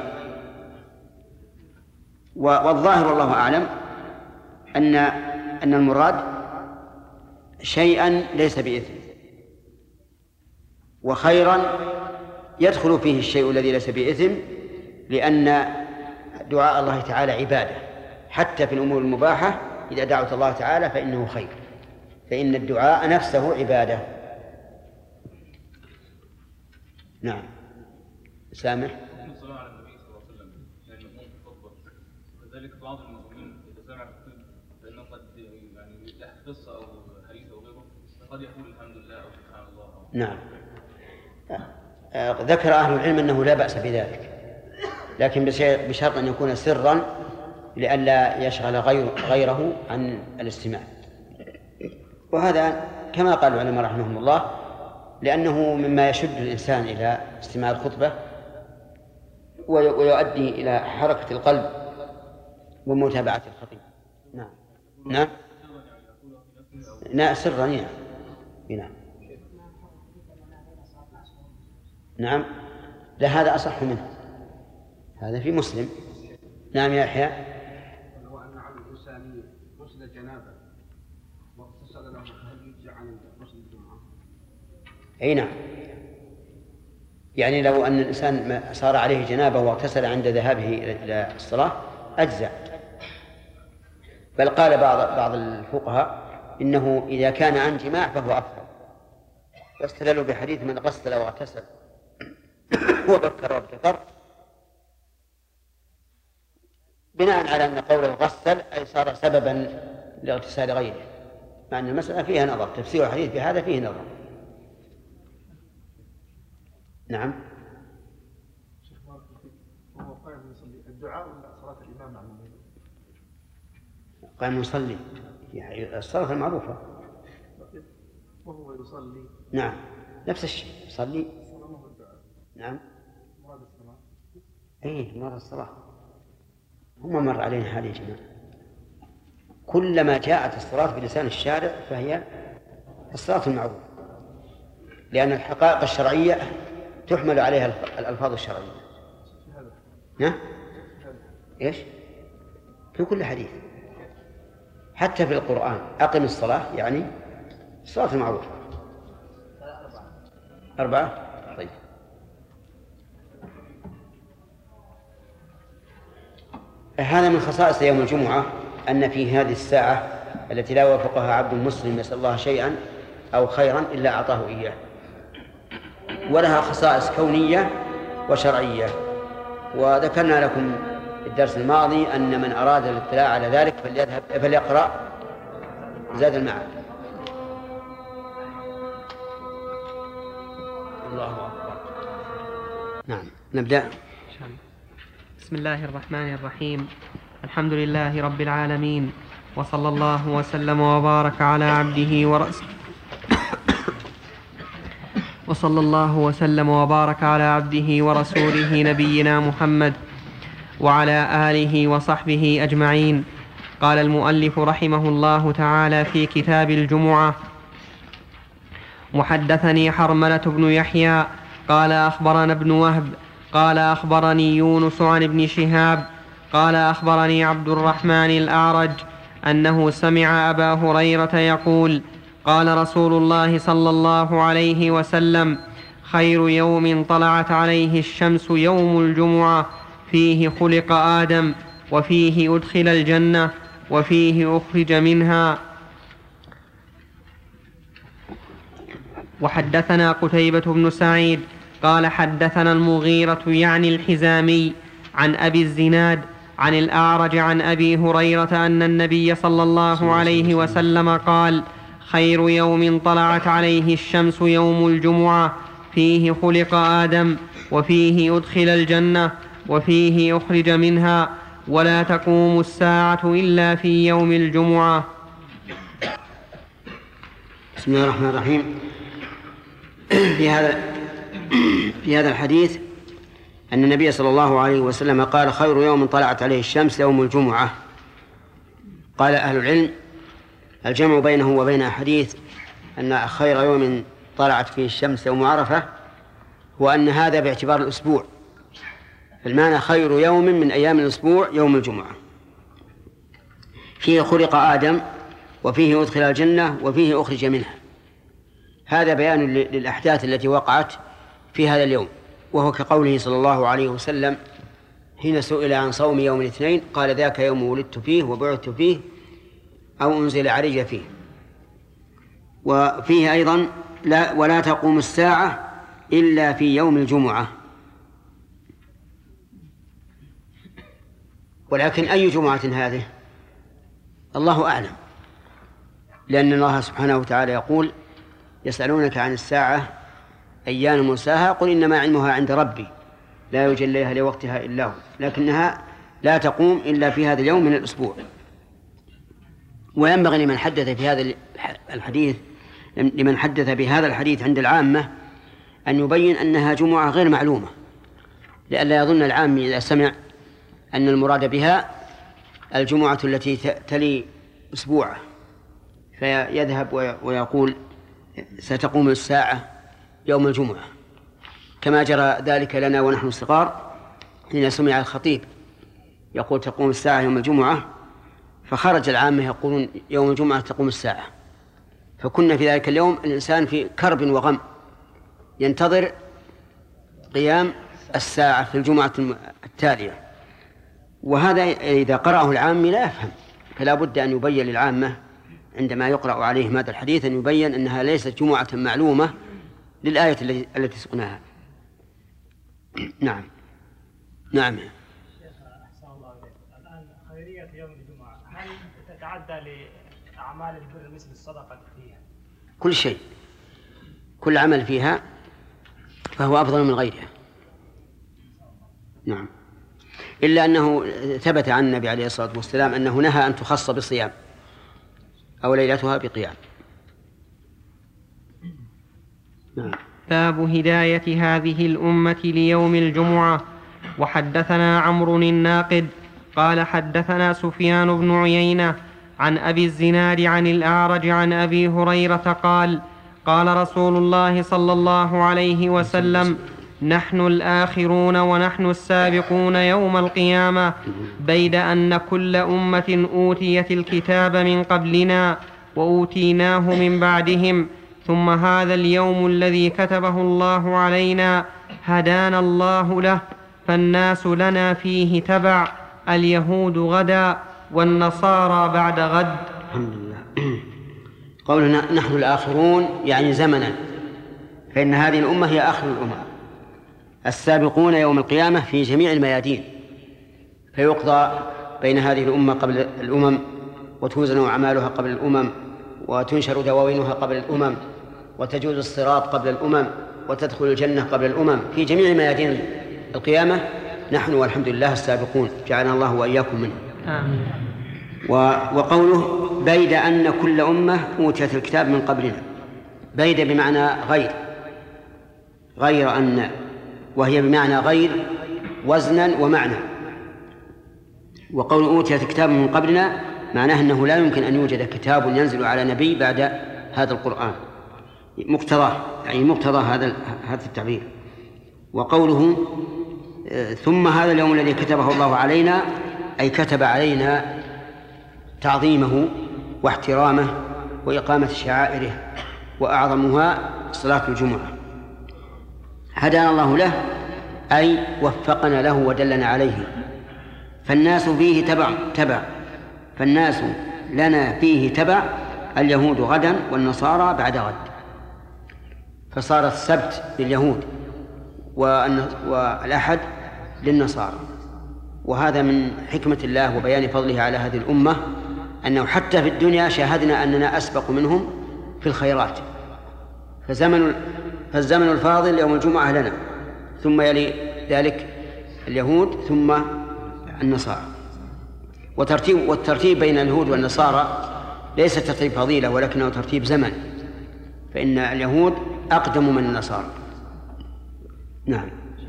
والظاهر والله أعلم أن أن المراد شيئا ليس بإثم، وخيرا يدخل فيه الشيء الذي ليس بإثم، لأن دعاء الله تعالى عبادة، حتى في الأمور المباحة إذا دعوت الله تعالى فإنه خير، فإن الدعاء نفسه عبادة. نعم. سامح. الصلاة على النبي صلى الله عليه وسلم يعني مأمون في الخطبة، وكذلك بعض المؤمنين إذا سمع فإنه قد يعني يحكي قصة أو حديث أو غيره قد يقول الحمد لله أو سبحان الله أو نعم. ذكر أهل العلم أنه لا بأس بذلك، لكن بشرط أن يكون سرا لئلا يشغل غير غيره عن الاستماع. وهذا كما قال العلماء رحمهم الله، لأنه مما يشد الإنسان إلى استماع الخطبة ويؤدي إلى حركة القلب ومتابعة الخطيب. نعم نعم لا سرا نعم نعم نعم لا هذا أصح منه، هذا في مسلم. نعم يا يحيى. لو أن على الإنسان غسل جنابة واغتسل له هل يجزي عن غسل الجمعة؟ أي نعم، يعني لو أن الإنسان صار عليه جنابة واغتسل عند ذهابه إلى الصلاة أجزع. بل قال بعض بعض الفقهاء إنه إذا كان عن جماع فهو أفضل، واستدلوا بحديث من غسل واغتسل وبكر وابتكر، بناء على أن قول الغسل أي صار سببا لاغتسال غيره، مع أن المسألة فيها نظر، تفسير الحديث بهذا فيه نظر. نعم. هو قائم يصلي الدعاء ولا صلاة الإمام مع المؤمنين؟ قائم يصلي يعني الصلاة المعروفة وهو يصلي. نعم نفس الشيء يصلي. نعم مراد الصلاة. إيه مراد الصلاة. هم مر علينا هذه جماعة، كلما جاءت الصلاة بلسان الشارع فهي الصلاة المعروفة، لأن الحقائق الشرعية تحمل عليها الألفاظ الشرعية. نعم إيش في كل حديث، حتى في القرآن أقم الصلاة يعني الصلاة المعروفة. أربعة. طيب هذا من خصائص يوم الجمعة أن في هذه الساعة التي لا وافقها عبد مسلم يسأل الله شيئا أو خيرا إلا أعطاه إياه، ولها خصائص كونية وشرعية. وذكرنا لكم في الدرس الماضي أن من أراد الاطلاع على ذلك فليذهب فليقرأ زاد المعاد. الله أكبر. نعم نبدأ. بسم الله الرحمن الرحيم. الحمد لله رب العالمين، وصلى الله وسلم وبارك على عبده ورسوله وصلى الله وسلم وبارك على عبده ورسوله نبينا محمد وعلى آله وصحبه أجمعين. قال المؤلف رحمه الله تعالى في كتاب الجمعة: وحدثني حرملة بن يحيى قال أخبرنا ابن وهب قال أخبرني يونس عن ابن شهاب قال أخبرني عبد الرحمن الأعرج أنه سمع أبا هريرة يقول: قال رسول الله صلى الله عليه وسلم: خير يوم طلعت عليه الشمس يوم الجمعة، فيه خلق آدم، وفيه أدخل الجنة، وفيه أخرج منها. وحدثنا قتيبة بن سعيد قال حدثنا المغيرة يعني الحزامي عن أبي الزناد عن الأعرج عن أبي هريرة أن النبي صلى الله عليه وسلم قال: خير يوم طلعت عليه الشمس يوم الجمعة، فيه خلق آدم، وفيه أدخل الجنة، وفيه أخرج منها، ولا تقوم الساعة إلا في يوم الجمعة. بسم الله الرحمن الرحيم. في هذا في هذا الحديث أن النبي صلى الله عليه وسلم قال: خير يوم طلعت عليه الشمس يوم الجمعة. قال أهل العلم الجمع بينه وبين أحاديث أن خير يوم طلعت فيه الشمس يوم عرفة هو أن هذا باعتبار الأسبوع، فالمعنى خير يوم من أيام الأسبوع يوم الجمعة، فيه خلق آدم، وفيه أدخل الجنة، وفيه أخرج منها. هذا بيان للأحداث التي وقعت في هذا اليوم، وهو كقوله صلى الله عليه وسلم حين سئل عن صوم يوم الاثنين قال: ذاك يوم ولدت فيه وبعثت فيه أو أنزل علي فيه. وفيه أيضا لا ولا تقوم الساعة إلا في يوم الجمعة. ولكن أي جمعة هذه؟ الله أعلم، لأن الله سبحانه وتعالى يقول: يسألونك عن الساعة أيان مرساها قل إنما علمها عند ربي لا يجليها لوقتها إلا هو، لكنها لا تقوم إلا في هذا اليوم من الأسبوع. وينبغي لمن حدث في هذا الحديث لمن حدث بهذا الحديث عند العامة أن يبين أنها جمعة غير معلومة، لئلا يظن العام إذا سمع أن المراد بها الجمعة التي تلي أسبوعه فيذهب ويقول ستقوم الساعة يوم الجمعة، كما جرى ذلك لنا ونحن صغار حين سمع الخطيب يقول تقوم الساعة يوم الجمعة، فخرج العامة يقولون يوم الجمعة تقوم الساعة، فكنا في ذلك اليوم الإنسان في كرب وغم ينتظر قيام الساعة في الجمعة التالية. وهذا إذا قرأه العامي لا يفهم، فلا بد أن يبين للعامة عندما يقرأ عليهم هذا الحديث أن يبين أنها ليست جمعة معلومة للآية التي سقناها. نعم نعم. شيخ أحسن الله إليك، الآن خيرية يوم الجمعة هل تتعدى لأعمال البر مثل الصدقة فيها؟ كل شيء، كل عمل فيها فهو أفضل من غيرها. نعم، إلا أنه ثبت عن النبي عليه الصلاة والسلام أنه نهى أن تخص بصيام أو ليلتها بقيام. نعم. باب هداية هذه الأمة ليوم الجمعة. وحدثنا عمرو الناقد قال حدثنا سفيان بن عيينة عن أبي الزناد عن الأعرج عن أبي هريرة قال قال رسول الله صلى الله عليه وسلم نحن الآخرون ونحن السابقون يوم القيامة، بيد أن كل أمة أوتيت الكتاب من قبلنا وأوتيناه من بعدهم، ثم هذا اليوم الذي كتبه الله علينا هدانا الله له، فالناس لنا فيه تبع، اليهود غدا والنصارى بعد غد. الحمد لله. قولنا نحن الآخرون يعني زمنا، فإن هذه الأمة هي آخر الأمم، السابقون يوم القيامة في جميع الميادين، فيقضى بين هذه الأمة قبل الأمم، وتوزن أعمالها قبل الأمم، وتنشر دواوينها قبل الأمم، وتجوز الصراط قبل الأمم، وتدخل الجنة قبل الأمم في جميع ميادين القيامة. نحن والحمد لله السابقون، جعلنا الله وإياكم منه. آمين. وقوله بيد أن كل أمة أوتيت الكتاب من قبلنا، بيد بمعنى غير، غير أن، وهي بمعنى غير وزنا ومعنى. وقول أوتيت الكتاب من قبلنا معناه أنه لا يمكن أن يوجد كتاب ينزل على نبي بعد هذا القرآن، مقتضاه يعني مقتضى هذا هذا التعبير. وقوله ثم هذا اليوم الذي كتبه الله علينا، أي كتب علينا تعظيمه واحترامه وإقامة شعائره، وأعظمها صلاة الجمعة. هدانا الله له أي وفقنا له ودلنا عليه، فالناس فيه تبع تبع فالناس لنا فيه تبع، اليهود غدا والنصارى بعد غد. فصار السبت لليهود والأحد للنصارى. وهذا من حكمة الله وبيان فضله على هذه الأمة، أنه حتى في الدنيا شاهدنا أننا أسبق منهم في الخيرات. فزمن فالزمن الفاضل يوم الجمعة لنا، ثم يلي ذلك اليهود، ثم النصارى. وترتيب والترتيب بين اليهود والنصارى ليس ترتيب فضيلة، ولكنه ترتيب زمن، فإن اليهود أقدم من النصارى. نعم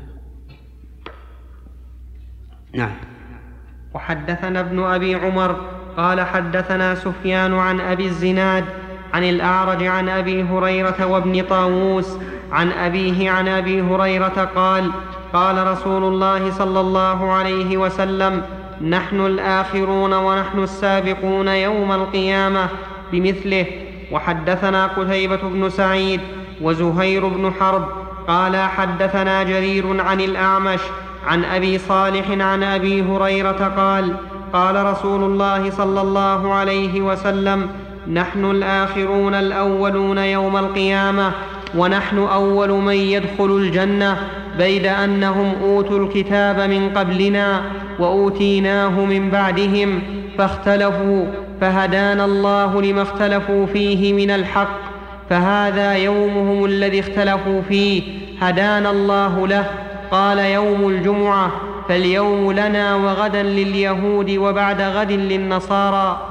نعم. وحدثنا ابن أبي عمر قال حدثنا سفيان عن أبي الزناد عن الأعرج عن أبي هريرة وابن طاووس عن أبيه عن أبي هريرة قال قال رسول الله صلى الله عليه وسلم نحن الآخرون ونحن السابقون يوم القيامة بمثله. وحدثنا قتيبة بن سعيد وزهير بن حرب قال حدثنا جرير عن الأعمش عن أبي صالح عن أبي هريرة قال قال رسول الله صلى الله عليه وسلم نحن الآخرون الأولون يوم القيامة، ونحن أول من يدخل الجنة، بيد أنهم أوتوا الكتاب من قبلنا وأوتيناه من بعدهم فاختلفوا، فهدانا الله لما اختلفوا فيه من الحق، فهذا يومهم الذي اختلفوا فيه هدانا الله له. قال يوم الجمعة، فاليوم لنا وغدا لليهود وبعد غد للنصارى.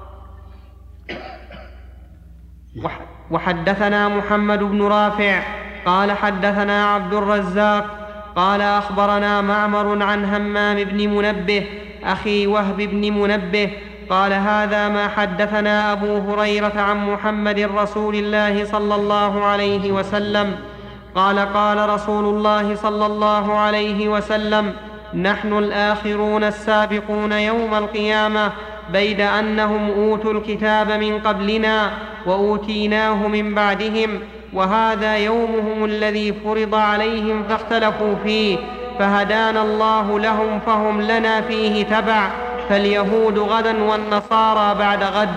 وحدثنا محمد بن رافع قال حدثنا عبد الرزاق قال أخبرنا معمر عن همام بن منبه أخي وهب بن منبه قال هذا ما حدثنا أبو هريرة عن محمد رسول الله صلى الله عليه وسلم قال قال رسول الله صلى الله عليه وسلم نحن الآخرون السابقون يوم القيامة بيد أنهم أوتوا الكتاب من قبلنا وأوتيناه من بعدهم وهذا يومهم الذي فرض عليهم فاختلفوا فيه فهدانا الله لهم فهم لنا فيه تبع فاليهود غدا والنصارى بعد غد.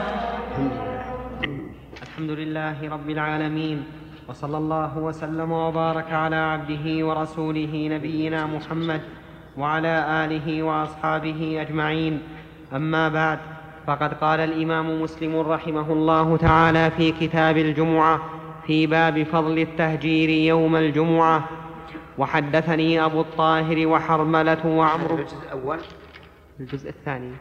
الحمد لله رب العالمين وصلى الله وسلم وبارك على عبده ورسوله نبينا محمد وعلى آله وأصحابه أجمعين. أما بعد، فقد قال الإمام مسلم رحمه الله تعالى في كتاب الجمعة في باب فضل التهجير يوم الجمعة: وحدثني أبو الطاهر وحرملة وعمرو. الجزء الأول الجزء الثاني.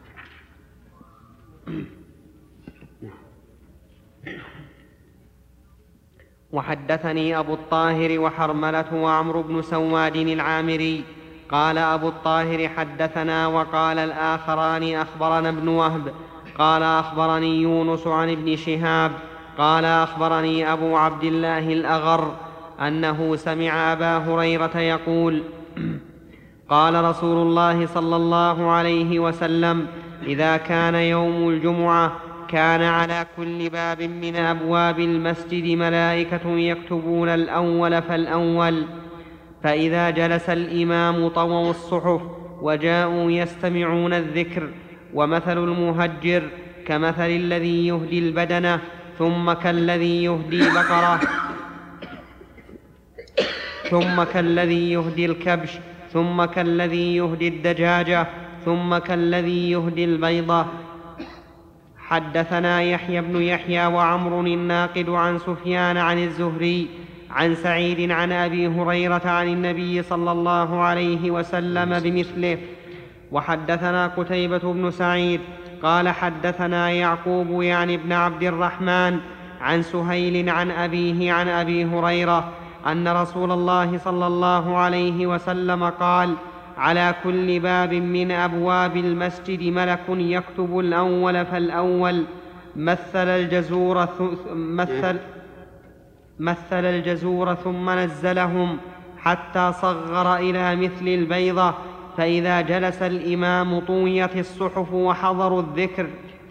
وحدثني أبو الطاهر وحرملة وعمرو بن سواد العامري قال أبو الطاهر حدثنا وقال الآخران أخبرنا ابن وهب قال أخبرني يونس عن ابن شهاب قال أخبرني أبو عبد الله الأغر أنه سمع أبا هريرة يقول قال رسول الله صلى الله عليه وسلم إذا كان يوم الجمعة كان على كل باب من أبواب المسجد ملائكة يكتبون الأول فالأول، فإذا جلس الإمام طووا الصحف وجاءوا يستمعون الذكر. ومثل المهجر كمثل الذي يهدي البدنة ثم كالذي يهدي بقرة ثم كالذي يهدي الكبش ثم كالذي يهدي الدجاجة ثم كالذي يهدي البيضة. حدثنا يحيى بن يحيى وعمر الناقد عن سفيان عن الزهري عن سعيد عن أبي هريرة عن النبي صلى الله عليه وسلم بمثله. وحدثنا قتيبة بن سعيد قال حدثنا يعقوب يعني ابن عبد الرحمن عن سهيل عن أبيه عن أبي هريرة أن رسول الله صلى الله عليه وسلم قال على كل باب من أبواب المسجد ملك يكتب الأول فالأول. مثل الجزور مثل مثل الجزور ثم نزلهم حتى صغر إلى مثل البيضة، فإذا جلس الإمام طويت الصحف وحضروا الذكر.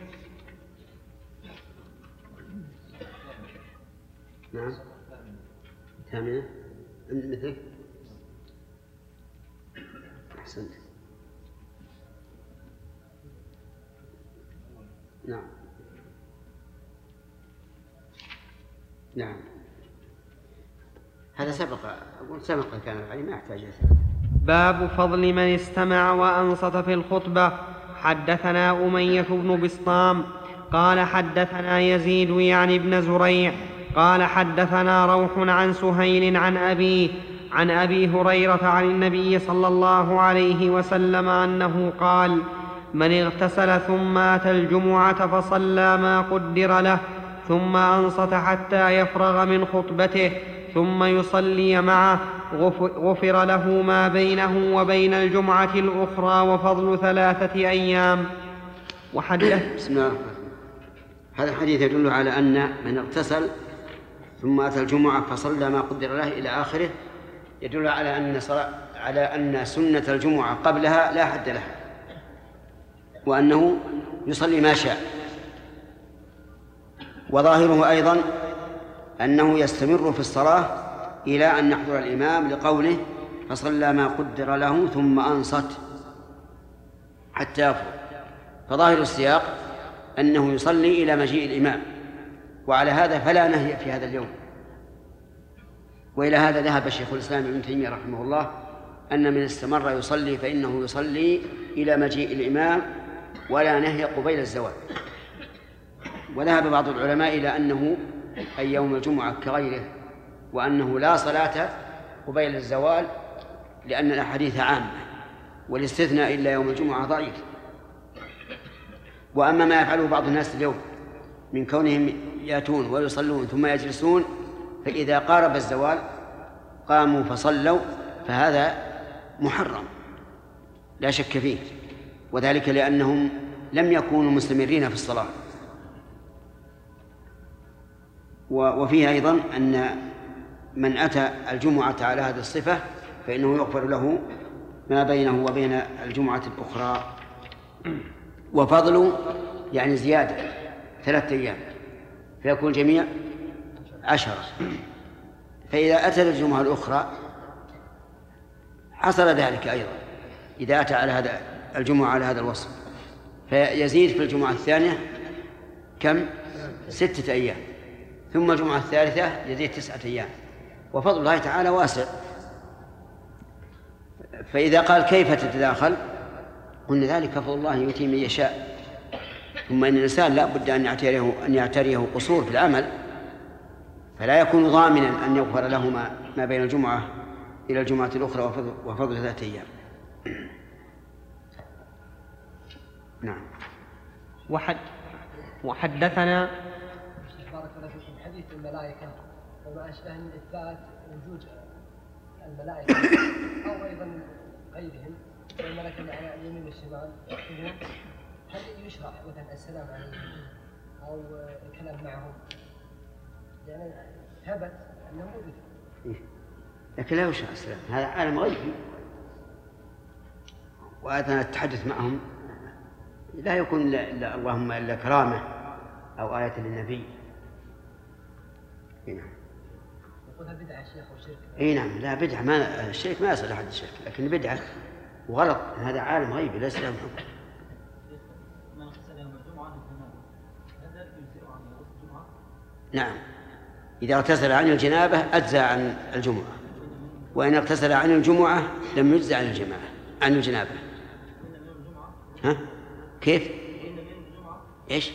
نعم. ثامنة مثل أحسنت. نعم نعم هذا سبق أقول سبق كان العلم ما يحتاج. باب فضل من استمع وأنصت في الخطبة. حدثنا أمية بن بسطام قال حدثنا يزيد يعني ابن زريع قال حدثنا روح عن سهيل عن أبيه عن أبي هريرة عن النبي صلى الله عليه وسلم أنه قال من اغتسل ثم أتى الجمعة فصلى ما قدر له ثم أنصت حتى يفرغ من خطبته ثم يصلي معه غفر له ما بينه وبين الجمعة الأخرى وفضل ثلاثة أيام. وحدث بسم الله الرحمن الرحيم. هذا الحديث يدل على أن من اغتسل ثم أتى الجمعة فصلى ما قدر له إلى آخره يدل على أن على أن سنة الجمعة قبلها لا حد لها، وأنه يصلي ما شاء. وظاهره أيضا أنه يستمر في الصلاة إلى أن يحضر الإمام لقوله فصلى ما قدر له ثم أنصت حتى يفرغ. فظاهر السياق أنه يصلي إلى مجيء الإمام، وعلى هذا فلا نهي في هذا اليوم. وإلى هذا ذهب شيخ الإسلام ابن تيمية رحمه الله أن من استمر يصلي فإنه يصلي إلى مجيء الإمام ولا نهي قبيل الزوال. وذهب بعض العلماء إلى أنه أي يوم الجمعة كغيره، وأنه لا صلاة قبيل الزوال لأن الأحاديث عامة، والاستثناء إلا يوم الجمعة ضعيف. وأما ما يفعله بعض الناس اليوم من كونهم يأتون ويصلون ثم يجلسون فإذا قارب الزوال قاموا فصلوا، فهذا محرم لا شك فيه، وذلك لأنهم لم يكونوا مستمرين في الصلاة. وفيه أيضا أن من أتى الجمعة على هذه الصفة فإنه يغفر له ما بينه وبين الجمعة الأخرى. وفضل يعني زيادة ثلاثة أيام فيكون جميع عشرة. فإذا أتى الجمعة الأخرى حصل ذلك أيضا إذا أتى على هذا الجمعة على هذا الوصف، فيزيد في الجمعة الثانية كم؟ ستة أيام، ثم الجمعة الثالثة يزيد تسعة أيام. وفضل الله تعالى واسع. فإذا قال كيف تتداخل قلنا ذلك فضل الله يؤتي من يشاء. ثم إن الإنسان لا بد أن يعتريه أن يعتريه قصور في العمل، فلا يكون ضامنا أن يغفر له ما, ما بين الجمعة إلى الجمعة الأخرى وفضل, وفضل ثلاثة أيام. نعم. وحد وحدثنا بارك الله فيكم حديث الملائكة وما أشبه من إثبات وجود الملائكة أو أيضا غيرهم الملائكة على اليمين والشمال، هل يشرح مثلا السلام عليهم أو الكلام معهم؟ يعني ثبت أنه موجود لكن لا يشرح السلام، هذا عالم غيبي، وأيضا التحدث معهم لا يكون إلا اللهم إلا كرامة أو آية للنبي. نعم. يقولها بدعة شيخ وشرك. اي نعم، لا بدعة، ما الشرك ما يصل لحد الشرك، لكن بدعة وغلط، هذا عالم غيبي ليس له حكم. نعم، إذا اغتسل عن الجنابة أجزى عن الجمعة، وإن اغتسل عن الجمعة لم يجزى عن الجماعة عن الجنابة. ها؟ كيف؟ إيش؟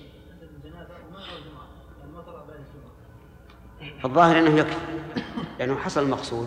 الظاهر أنه يكفي لأنه حصل المقصود.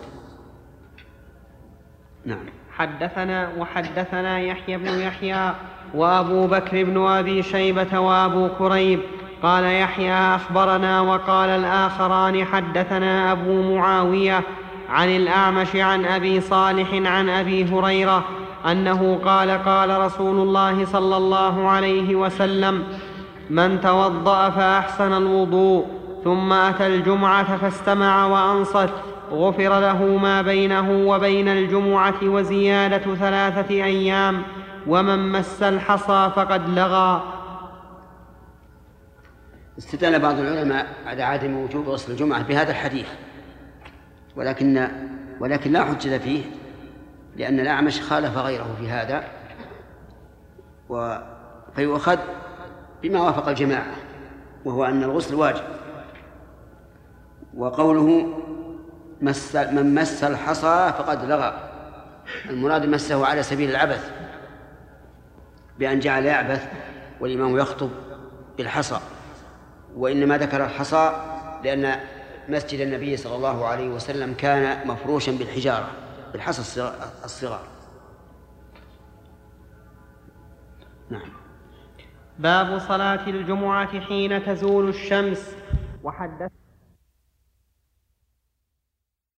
نعم. حدثنا وحدثنا يحيى بن يحيى وأبو بكر بن أبي شيبة وأبو كريب قال يحيى أخبرنا، وقال الآخران حدثنا أبو معاوية عن الأعمش عن أبي صالح عن أبي هريرة أنه قال قال رسول الله صلى الله عليه وسلم: من توضأ فأحسن الوضوء ثم أتى الجمعة فاستمع وأنصت غفر له ما بينه وبين الجمعة وزيادة ثلاثة أيام، ومن مس الحصى فقد لغى. استدل بعض العلماء على عدم وجوب غسل الجمعة بهذا الحديث، ولكن ولكن لا حجة فيه، لأن الأعمش خالف غيره في هذا، فيؤخذ بما وافق الجماعة، وهو أن الغسل واجب. وقوله مس من مس الحصى فقد لغى، المراد مسه على سبيل العبث، بأن جعل يعبث والإمام يخطب بالحصى، وإنما ذكر الحصى لأن مسجد النبي صلى الله عليه وسلم كان مفروشا بالحجارة بالحصى الصغار. نعم. باب صلاة الجمعة حين تزول الشمس. وحدث